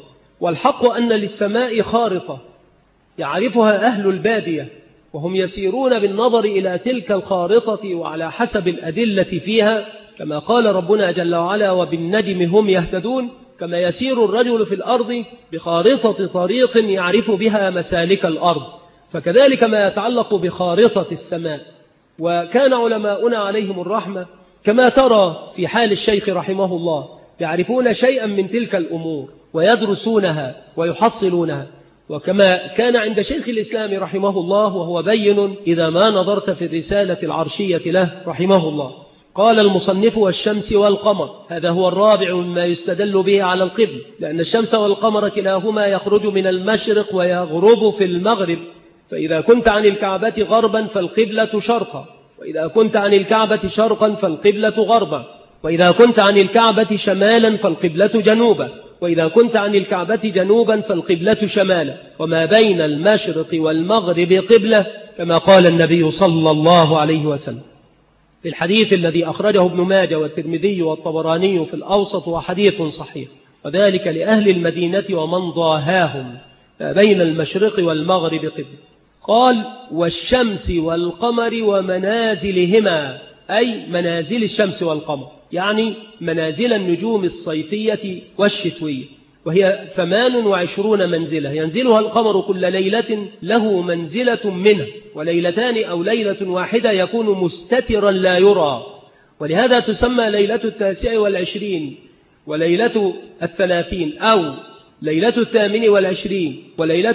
Speaker 2: والحق أن للسماء خارطة يعرفها أهل البادية، وهم يسيرون بالنظر إلى تلك الخارطة وعلى حسب الأدلة فيها، كما قال ربنا جل وعلا وبالنجم هم يهتدون، كما يسير الرجل في الأرض بخارطة طريق يعرف بها مسالك الأرض، فكذلك ما يتعلق بخارطة السماء. وكان علماؤنا عليهم الرحمة كما ترى في حال الشيخ رحمه الله يعرفون شيئا من تلك الأمور ويدرسونها ويحصلونها، وكما كان عند شيخ الإسلام رحمه الله، وهو بين إذا ما نظرت في الرسالة العرشية له رحمه الله. قال المصنف: والشمس والقمر. هذا هو الرابع مما يستدل به على القبل، لأن الشمس والقمر كلاهما يخرج من المشرق ويغرب في المغرب، فإذا كنت عن الكعبة غربا فالقبلة شرقا، وإذا كنت عن الكعبة شرقا فالقبلة غربا، وإذا كنت عن الكعبة شمالا فالقبلة جنوبا، وإذا كنت عن الكعبة جنوبا فالقبلة شمالا، وما بين المشرق والمغرب قبلة، كما قال النبي صلى الله عليه وسلم في الحديث الذي أخرجه ابن ماجه والترمذي والطبراني في الأوسط، وحديث صحيح: وذلك لأهل المدينة ومن ضاهاهم، بين المشرق والمغرب قبلة. قال: والشمس والقمر ومنازلهما، أي منازل الشمس والقمر، يعني منازل النجوم الصيفية والشتوية، وهي 28 منزلة ينزلها القمر كل ليلة، له منزلة منه، وليلتان أو ليلة واحدة يكون مستترا لا يرى، ولهذا تسمى ليلة 29 وليلة 30 أو ليلة 28 وليلة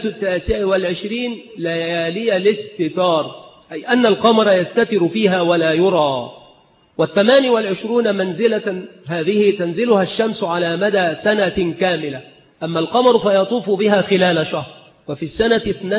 Speaker 2: 29 ليالي الاستتار، أي أن القمر يستتر فيها ولا يرى. 28 منزلة هذه تنزلها الشمس على مدى سنة كاملة، أما القمر فيطوف بها خلال شهر، وفي السنة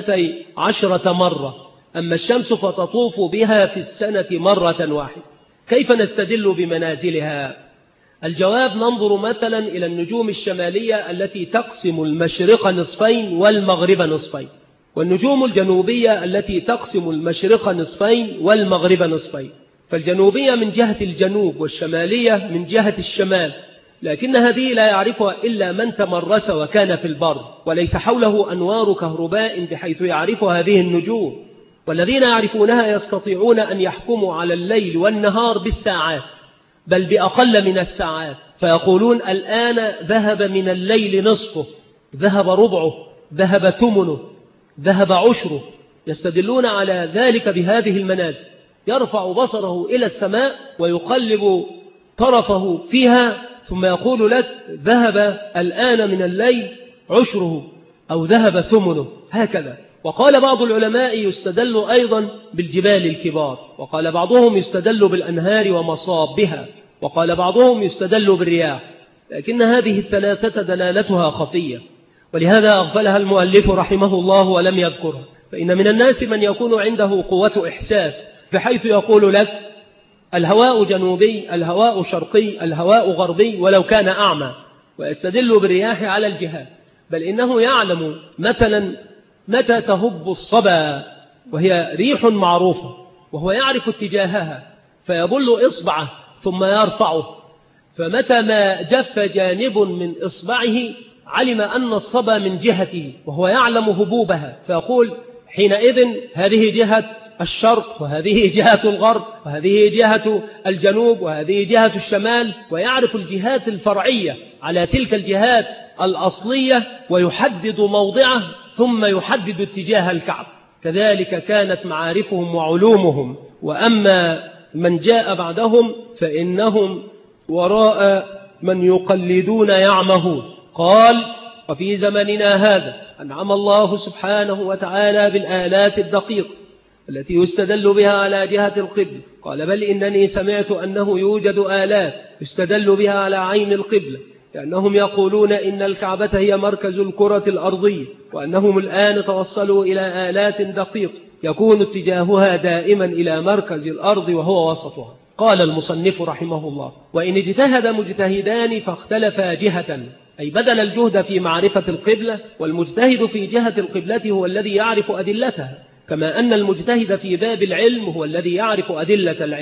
Speaker 2: 12 مرة، أما الشمس فتطوف بها في السنة مرة واحدة. كيف نستدل بمنازلها؟ الجواب: ننظر مثلا إلى النجوم الشمالية التي تقسم المشرق نصفين والمغرب نصفين، والنجوم الجنوبية التي تقسم المشرق نصفين والمغرب نصفين، فالجنوبية من جهة الجنوب والشمالية من جهة الشمال، لكن هذه لا يعرفها إلا من تمرس وكان في البر، وليس حوله أنوار كهرباء بحيث يعرف هذه النجوم. والذين يعرفونها يستطيعون أن يحكموا على الليل والنهار بالساعات، بل بأقل من الساعات، فيقولون: الآن ذهب من الليل نصفه، ذهب ربعه، ذهب ثمنه، ذهب عشره. يستدلون على ذلك بهذه المنازل. يرفع بصره إلى السماء ويقلب طرفه فيها، ثم يقول لك: ذهب الآن من الليل عشره أو ذهب ثمنه، هكذا. وقال بعض العلماء: يستدل أيضا بالجبال الكبار، وقال بعضهم يستدل بالأنهار ومصابها، وقال بعضهم يستدل بالرياح، لكن هذه الثلاثة دلالتها خفية، ولهذا أغفلها المؤلف رحمه الله ولم يذكرها. فإن من الناس من يكون عنده قوة إحساس بحيث يقول لك: الهواء جنوبي، الهواء شرقي، الهواء غربي، ولو كان أعمى، ويستدل بالرياح على الجهات، بل إنه يعلم مثلا متى تهب الصبا، وهي ريح معروفة، وهو يعرف اتجاهها فيبل إصبعه ثم يرفعه، فمتى ما جف جانب من إصبعه علم أن الصبا من جهته، وهو يعلم هبوبها، فيقول حينئذ هذه جهة الشرق، وهذه جهة الغرب، وهذه جهة الجنوب، وهذه جهة الشمال، ويعرف الجهات الفرعية على تلك الجهات الأصلية، ويحدد موضعه ثم يحدد اتجاه الكعب. كذلك كانت معارفهم وعلومهم. وأما من جاء بعدهم فإنهم وراء من يقلدون يعمهون. قال: وفي زمننا هذا أنعم الله سبحانه وتعالى بالآلات الدقيقة التي يستدل بها على جهة القبلة. قال: بل إنني سمعت أنه يوجد آلات يستدل بها على عين القبلة، لأنهم يقولون إن الكعبة هي مركز الكرة الأرضية، وأنهم الآن توصلوا إلى آلات دقيقة يكون اتجاهها دائما إلى مركز الأرض وهو وسطها. قال المصنف رحمه الله: وإن اجتهد مجتهدان فاختلفا جهة، أي بدل الجهد في معرفة القبلة، والمجتهد في جهة القبلة هو الذي يعرف أدلتها، كما أن المجتهد في باب العلم هو الذي يعرف أدلة العلم.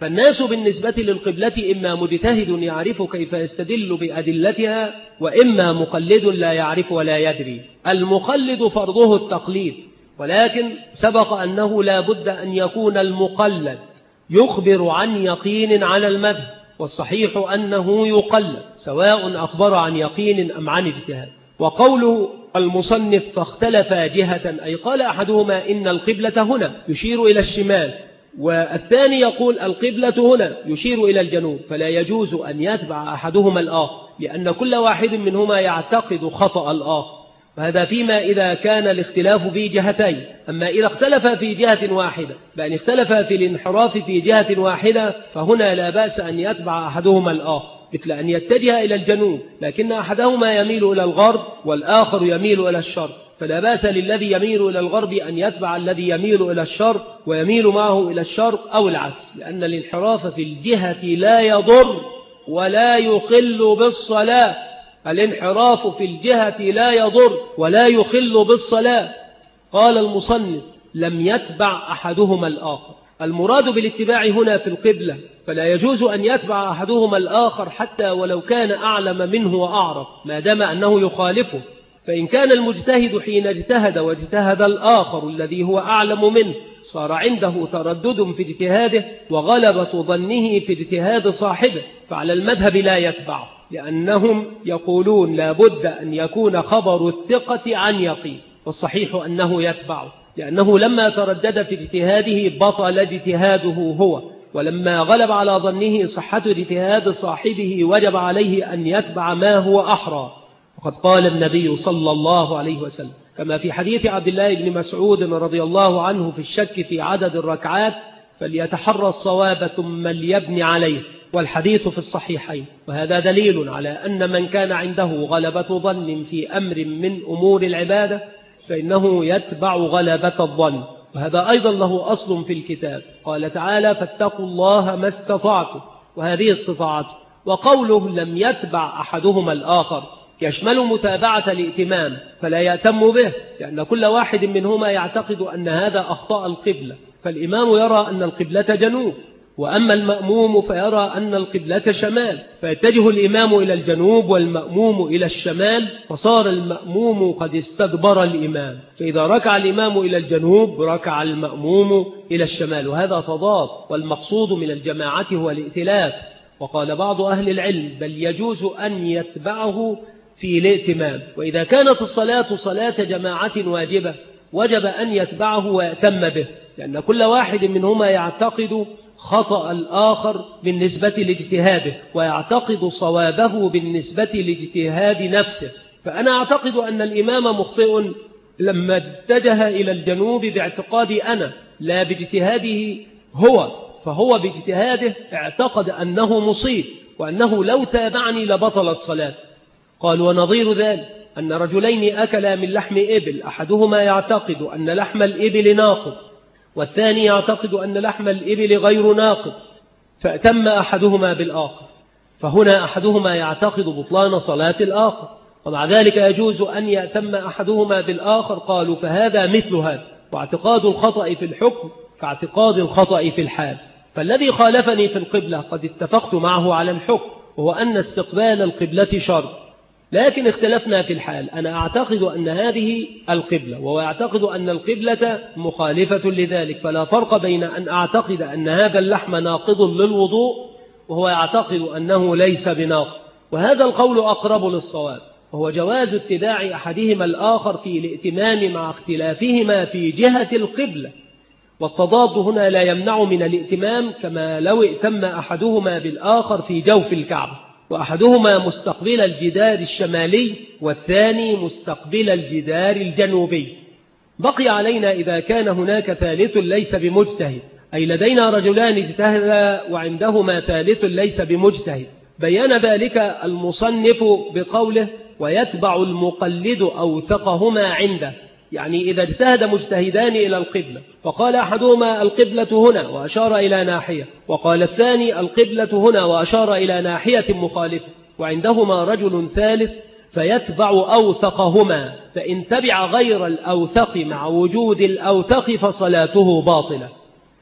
Speaker 2: فالناس بالنسبة للقبلة إما مجتهد يعرف كيف يستدل بأدلتها، وإما مقلد لا يعرف ولا يدري. المقلد فرضه التقليد، ولكن سبق أنه لا بد أن يكون المقلد يخبر عن يقين على المذهب، والصحيح أنه يقلد سواء أخبر عن يقين أم عن اجتهاد. وقوله المصنف فاختلف جهة، أي قال أحدهما إن القبلة هنا يشير إلى الشمال، والثاني يقول القبلة هنا يشير إلى الجنوب، فلا يجوز أن يتبع أحدهما الآخر، لأن كل واحد منهما يعتقد خطأ الآخر، وهذا فيما إذا كان الاختلاف في جهتين. أما إذا اختلف في جهة واحدة، بأن اختلف في الانحراف في جهة واحدة، فهنا لا بأس أن يتبع أحدهما الآخر، مثل أن يتجه إلى الجنوب لكن أحدهما يميل إلى الغرب والآخر يميل إلى الشرق، فلا بأس للذي يميل إلى الغرب أن يتبع الذي يميل إلى الشرق ويميل معه إلى الشرق أو العكس، لأن الانحراف في الجهة لا يضر ولا يخل بالصلاة. الانحراف في الجهة لا يضر ولا يخل بالصلاة. قال المصنف لم يتبع أحدهما الآخر. المراد بالاتباع هنا في القبلة، فلا يجوز أن يتبع أحدهما الآخر حتى ولو كان أعلم منه وأعرف، ما دام أنه يخالفه. فإن كان المجتهد حين اجتهد واجتهد الآخر الذي هو أعلم منه صار عنده تردد في اجتهاده وغلبة ظنه في اجتهاد صاحبه، فعلى المذهب لا يتبعه، لأنهم يقولون لا بد أن يكون خبر الثقة عن يقين، والصحيح أنه يتبعه، لأنه لما تردد في اجتهاده بطل اجتهاده هو، ولما غلب على ظنه صحة اجتهاد صاحبه وجب عليه أن يتبع ما هو أحرى. وقد قال النبي صلى الله عليه وسلم كما في حديث عبد الله بن مسعود رضي الله عنه في الشك في عدد الركعات: فليتحرى الصواب ثم ليبني عليه، والحديث في الصحيحين. وهذا دليل على أن من كان عنده غلبة ظن في أمر من أمور العبادة فإنه يتبع غلبة الظن، وهذا أيضا له أصل في الكتاب. قال تعالى: فاتقوا الله ما استطعتم، وهذه استطاعته. وقوله لم يتبع أحدهما الآخر يشمل متابعة الائتمام، فلا يأتم به، لأن كل واحد منهما يعتقد أن هذا أخطأ القبلة، فالإمام يرى أن القبلة جنوب، وأما المأموم فيرى أن القبلة شمال، فيتجه الإمام إلى الجنوب والمأموم إلى الشمال، فصار المأموم قد استدبر الإمام، فإذا ركع الإمام إلى الجنوب ركع المأموم إلى الشمال، وهذا تضاد، والمقصود من الجماعة هو الائتلاف. وقال بعض أهل العلم بل يجوز أن يتبعه في الائتمام، وإذا كانت الصلاة صلاة جماعة واجبة وجب أن يتبعه ويأتم به، لأن كل واحد منهما يعتقد خطأ الآخر بالنسبة لاجتهاده ويعتقد صوابه بالنسبة لاجتهاد نفسه. فأنا أعتقد أن الإمام مخطئ لما اتجه إلى الجنوب باعتقادي أنا لا باجتهاده هو، فهو باجتهاده اعتقد أنه مصيب وأنه لو تابعني لبطلت صلاته. قال ونظير ذلك أن رجلين أكلا من لحم إبل، أحدهما يعتقد أن لحم الإبل ناقض والثاني يعتقد أن لحم الإبل غير ناقض، فأتم أحدهما بالآخر، فهنا أحدهما يعتقد بطلان صلاة الآخر، ومع ذلك يجوز أن يأتم أحدهما بالآخر. قالوا فهذا مثل هذا، واعتقاد الخطأ في الحكم كاعتقاد الخطأ في الحال. فالذي خالفني في القبلة قد اتفقت معه على الحكم، وهو أن استقبال القبلة شرط، لكن اختلفنا في الحال. أنا أعتقد أن هذه القبلة وهو يعتقد أن القبلة مخالفة لذلك، فلا فرق بين أن أعتقد أن هذا اللحم ناقض للوضوء وهو يعتقد أنه ليس بناقض، وهذا القول أقرب للصواب، وهو جواز اتباع أحدهما الآخر في الائتمام مع اختلافهما في جهة القبلة. والتضاد هنا لا يمنع من الائتمام، كما لو ائتم أحدهما بالآخر في جوف الكعبة، وأحدهما مستقبل الجدار الشمالي والثاني مستقبل الجدار الجنوبي. بقي علينا إذا كان هناك ثالث ليس بمجتهد، أي لدينا رجلان اجتهدا وعندهما ثالث ليس بمجتهد. بيّن ذلك المصنف بقوله ويتبع المقلد أوثقهما عنده، يعني إذا اجتهد مجتهدان إلى القبلة فقال أحدهما القبلة هنا وأشار إلى ناحية، وقال الثاني القبلة هنا وأشار إلى ناحية مخالفة، وعندهما رجل ثالث فيتبع أوثقهما، فإن تبع غير الأوثق مع وجود الأوثق فصلاته باطلة.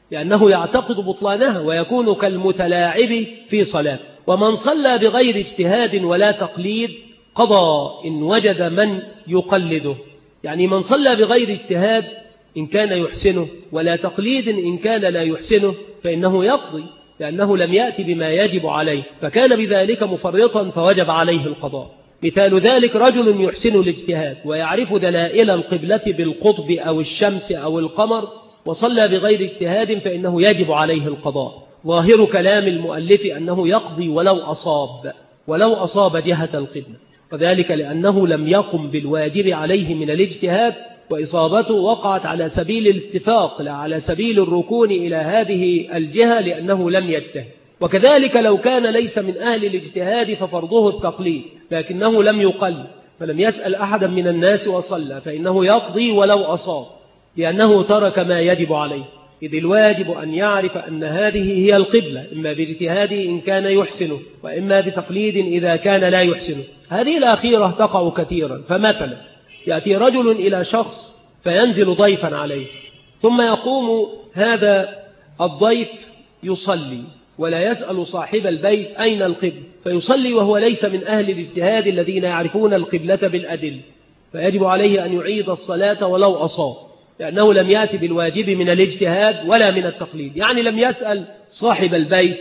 Speaker 2: لأنه يعتقد بطلانها ويكون كالمتلاعب في صلاة. ومن صلى بغير اجتهاد ولا تقليد قضى إن وجد من يقلده. يعني من صلى بغير اجتهاد إن كان يحسنه ولا تقليد إن كان لا يحسنه فإنه يقضي، لأنه لم يأتي بما يجب عليه فكان بذلك مفرطا فوجب عليه القضاء. مثال ذلك رجل يحسن الاجتهاد ويعرف دلائل القبلة بالقطب أو الشمس أو القمر وصلى بغير اجتهاد فإنه يجب عليه القضاء. ظاهر كلام المؤلف أنه يقضي ولو أصاب جهة القبلة، وذلك لأنه لم يقم بالواجب عليه من الاجتهاد، وإصابته وقعت على سبيل الاتفاق لا على سبيل الركون إلى هذه الجهة لأنه لم يجتهد. وكذلك لو كان ليس من أهل الاجتهاد ففرضه التقليد لكنه لم يقل فلم يسأل أحدا من الناس وصلى فإنه يقضي ولو أصاب، لأنه ترك ما يجب عليه. إذ الواجب أن يعرف أن هذه هي القبلة إما باجتهاده إن كان يحسنه وإما بتقليد إذا كان لا يحسنه. هذه الأخيرة تقع كثيرا. فمثلا يأتي رجل إلى شخص فينزل ضيفا عليه ثم يقوم هذا الضيف يصلي ولا يسأل صاحب البيت أين القبلة، فيصلي وهو ليس من أهل الاجتهاد الذين يعرفون القبلة بالأدلة، فيجب عليه أن يعيد الصلاة ولو أصاب، لأنه لم يأتي بالواجب من الاجتهاد ولا من التقليد. يعني لم يسأل صاحب البيت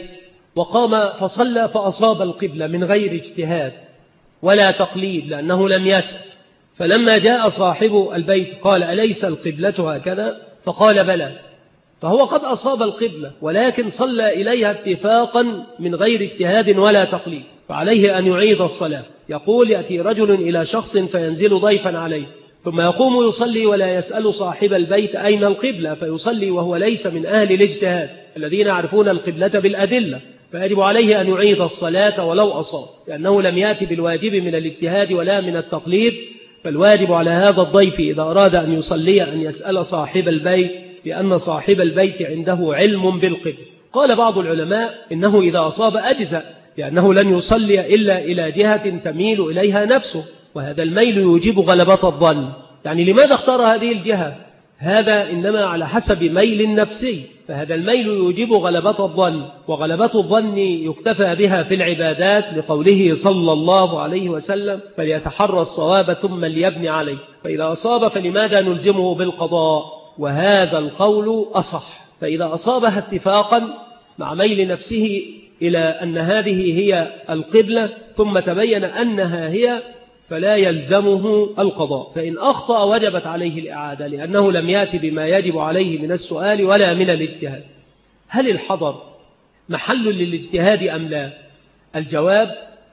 Speaker 2: وقام فصلى فأصاب القبلة من غير اجتهاد ولا تقليد لأنه لم يسأل. فلما جاء صاحب البيت قال أليس القبلة هكذا؟ فقال بلى، فهو قد أصاب القبلة ولكن صلى إليها اتفاقا من غير اجتهاد ولا تقليد، فعليه أن يعيد الصلاة. يقول يأتي رجل إلى شخص فينزل ضيفا عليه ثم يقوم يصلي ولا يسأل صاحب البيت أين القبلة، فيصلي وهو ليس من أهل الاجتهاد الذين يعرفون القبلة بالأدلة، فيجب عليه أن يعيد الصلاة ولو أصاب، لأنه لم يأتي بالواجب من الاجتهاد ولا من التقليد. فالواجب على هذا الضيف إذا أراد أن يصلي أن يسأل صاحب البيت، لأن صاحب البيت عنده علم بالقبلة. قال بعض العلماء إنه إذا أصاب أجزأ، لأنه لن يصلي إلا إلى جهة تميل إليها نفسه، وهذا الميل يوجب غلبة الظن. يعني لماذا اختار هذه الجهة؟ هذا إنما على حسب ميل نفسي، فهذا الميل يوجب غلبة الظن، وغلبة الظن يكتفى بها في العبادات لقوله صلى الله عليه وسلم فليتحرى الصواب ثم ليبني عليه، فإذا أصاب فلماذا نلزمه بالقضاء؟ وهذا القول أصح. فإذا أصابها اتفاقا مع ميل نفسه إلى أن هذه هي القبلة ثم تبين أنها هي فلا يلزمه القضاء، فإن أخطأ وجبت عليه الإعادة لأنه لم يأتي بما يجب عليه من السؤال ولا من الاجتهاد. هل الحضر محل للاجتهاد أم لا؟ الجواب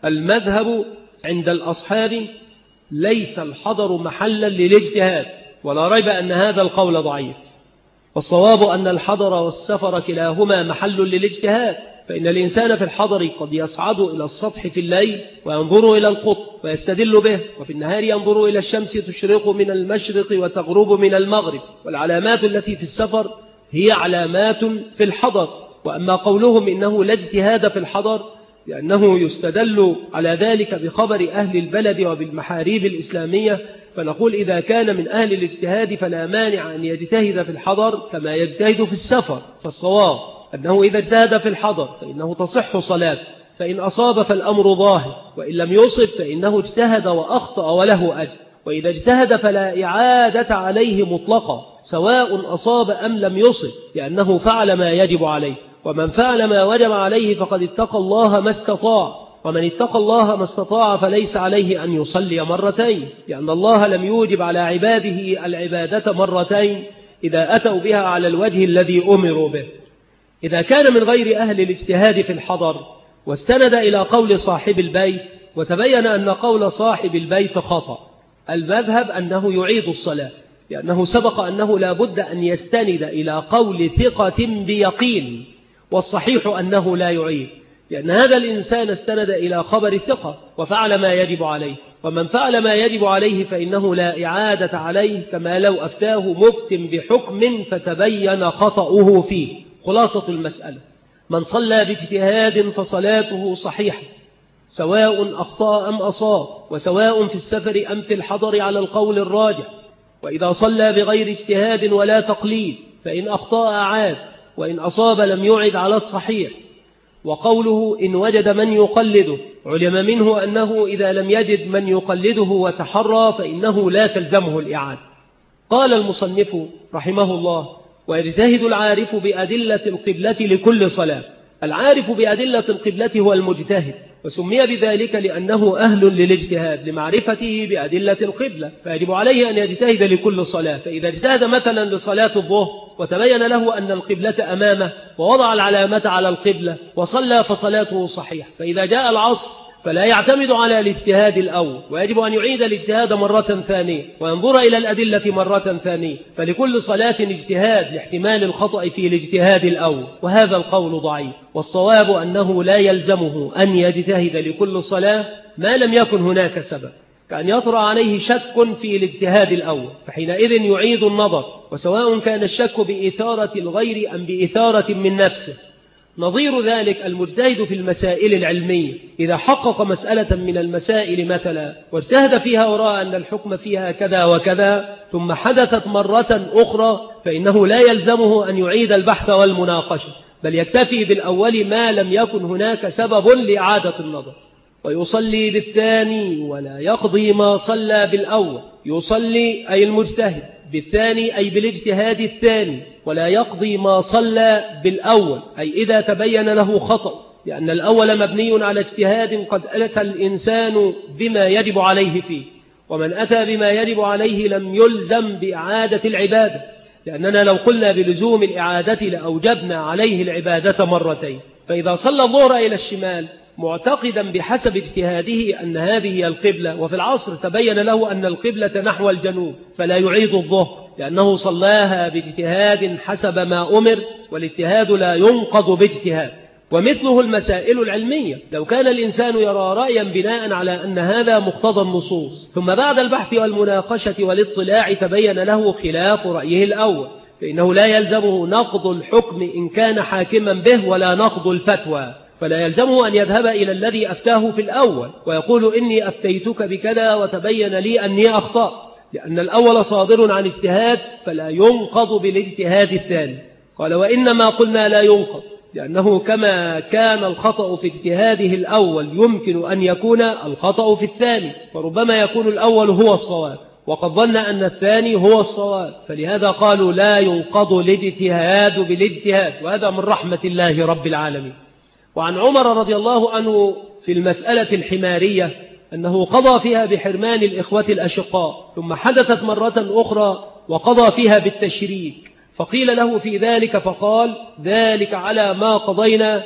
Speaker 2: المذهب عند الأصحاب ليس الحضر محلا للاجتهاد، ولا ريب أن هذا القول ضعيف، والصواب أن الحضر والسفر كلاهما محل للاجتهاد، فإن الإنسان في الحضر قد يصعد إلى السطح في الليل وينظر إلى القطب ويستدل به، وفي النهار ينظر إلى الشمس تشرق من المشرق وتغرب من المغرب، والعلامات التي في السفر هي علامات في الحضر. وأما قولهم إنه لا اجتهاد في الحضر لأنه يستدل على ذلك بخبر أهل البلد وبالمحاريب الإسلامية، فنقول إذا كان من أهل الاجتهاد فلا مانع أن يجتهد في الحضر كما يجتهد في السفر. فالصواب أنه إذا اجتهد في الحضر فإنه تصح صلاة، فإن أصاب فالأمر ظاهر، وإن لم يصب فإنه اجتهد وأخطأ وله أجر، وإذا اجتهد فلا إعادة عليه مطلقا سواء أصاب أم لم يصب، لأنه فعل ما يجب عليه، ومن فعل ما وجب عليه فقد اتقى الله ما استطاع، ومن اتقى الله ما استطاع فليس عليه أن يصلي مرتين، لأن الله لم يوجب على عباده العبادة مرتين إذا أتوا بها على الوجه الذي أمروا به. إذا كان من غير أهل الاجتهاد في الحضر واستند إلى قول صاحب البيت وتبين أن قول صاحب البيت خطأ، المذهب أنه يعيد الصلاة، لأنه سبق أنه لا بد أن يستند إلى قول ثقة بيقين، والصحيح أنه لا يعيد، لأن هذا الإنسان استند إلى خبر ثقة وفعل ما يجب عليه، ومن فعل ما يجب عليه فإنه لا إعادة عليه، كما لو أفتاه مفت بحكم فتبين خطأه فيه. خلاصة المسألة: من صلى باجتهاد فصلاته صحيحة سواء أخطأ أم أصاب، وسواء في السفر أم في الحضر على القول الراجح. وإذا صلى بغير اجتهاد ولا تقليد فإن أخطأ أعاد، وإن أصاب لم يعد على الصحيح. وقوله إن وجد من يقلده علم منه أنه إذا لم يجد من يقلده وتحرى فإنه لا تلزمه الإعادة. قال المصنف رحمه الله: ويجتهد العارف بأدلة القبلة لكل صلاة. العارف بأدلة القبلة هو المجتهد، وسمي بذلك لأنه أهل للاجتهاد لمعرفته بأدلة القبلة، فيجب عليه أن يجتهد لكل صلاة. فإذا اجتهد مثلا لصلاة الظهر وتبين له أن القبلة أمامه ووضع العلامة على القبلة وصلى فصلاته صحيح، فإذا جاء العصر فلا يعتمد على الاجتهاد الأول، ويجب أن يعيد الاجتهاد مرة ثانية وينظر إلى الأدلة مرة ثانية، فلكل صلاة اجتهاد لاحتمال الخطأ في الاجتهاد الأول، وهذا القول ضعيف. والصواب أنه لا يلزمه أن يجتهد لكل صلاة ما لم يكن هناك سبب، كأن يطرأ عليه شك في الاجتهاد الأول، فحينئذ يعيد النظر، وسواء كان الشك بإثارة الغير أم بإثارة من نفسه. نظير ذلك المجتهد في المسائل العلمية، إذا حقق مسألة من المسائل مثلا واجتهد فيها ورأى أن الحكم فيها كذا وكذا، ثم حدثت مرة أخرى، فإنه لا يلزمه أن يعيد البحث والمناقشة، بل يكتفي بالأول ما لم يكن هناك سبب لإعادة النظر. ويصلي بالثاني ولا يقضي ما صلى بالأول. يصلي أي المجتهد بالثاني أي بالاجتهاد الثاني، ولا يقضي ما صلى بالأول أي إذا تبين له خطأ، لأن الأول مبني على اجتهاد قد أتى الإنسان بما يجب عليه فيه، ومن أتى بما يجب عليه لم يلزم بإعادة العبادة، لأننا لو قلنا بلزوم الإعادة لأوجبنا عليه العبادة مرتين. فإذا صلى الظهر إلى الشمال معتقدا بحسب اجتهاده أن هذه هي القبلة، وفي العصر تبين له أن القبلة نحو الجنوب، فلا يعيد الظهر لأنه صلاها باجتهاد حسب ما أمر، والاجتهاد لا ينقض باجتهاد. ومثله المسائل العلمية، لو كان الإنسان يرى رأيا بناء على أن هذا مقتضى النصوص، ثم بعد البحث والمناقشة والاطلاع تبين له خلاف رأيه الأول، فإنه لا يلزمه نقض الحكم إن كان حاكما به ولا نقض الفتوى، فلا يلزمه أن يذهب إلى الذي أفتاه في الأول ويقول إني أفتيتك بكذا وتبين لي أني أخطأت، لأن الأول صادر عن اجتهاد فلا ينقض بالاجتهاد الثاني. قال: وإنما قلنا لا ينقض لأنه كما كان الخطأ في اجتهاده الأول يمكن أن يكون الخطأ في الثاني، فربما يكون الأول هو الصواب وقد ظن أن الثاني هو الصواب، فلهذا قالوا لا ينقض الاجتهاد بالاجتهاد، وهذا من رحمة الله رب العالمين. وعن عمر رضي الله عنه في المسألة الحمارية أنه قضى فيها بحرمان الإخوة الأشقاء، ثم حدثت مرة أخرى وقضى فيها بالتشريك، فقيل له في ذلك فقال: ذلك على ما قضينا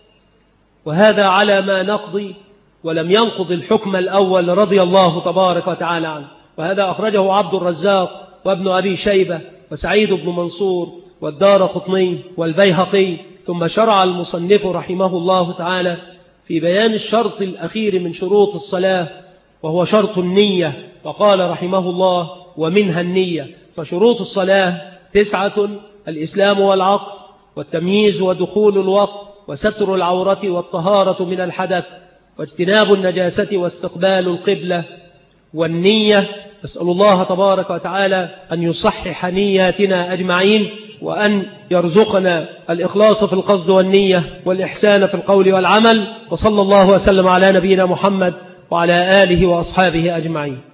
Speaker 2: وهذا على ما نقضي، ولم ينقض الحكم الأول رضي الله تبارك وتعالى عنه. وهذا أخرجه عبد الرزاق وابن أبي شيبة وسعيد بن منصور والدارقطني والبيهقي. ثم شرع المصنف رحمه الله تعالى في بيان الشرط الأخير من شروط الصلاة، وهو شرط النية، وقال رحمه الله: ومنها النية. فشروط الصلاة 9: الإسلام والعقل والتمييز ودخول الوقت وستر العورة والطهارة من الحدث واجتناب النجاسة واستقبال القبلة والنية. أسأل الله تبارك وتعالى أن يصحح نياتنا أجمعين، وأن يرزقنا الإخلاص في القصد والنية والإحسان في القول والعمل. وصلى الله وسلم على نبينا محمد وعلى آله وأصحابه أجمعين.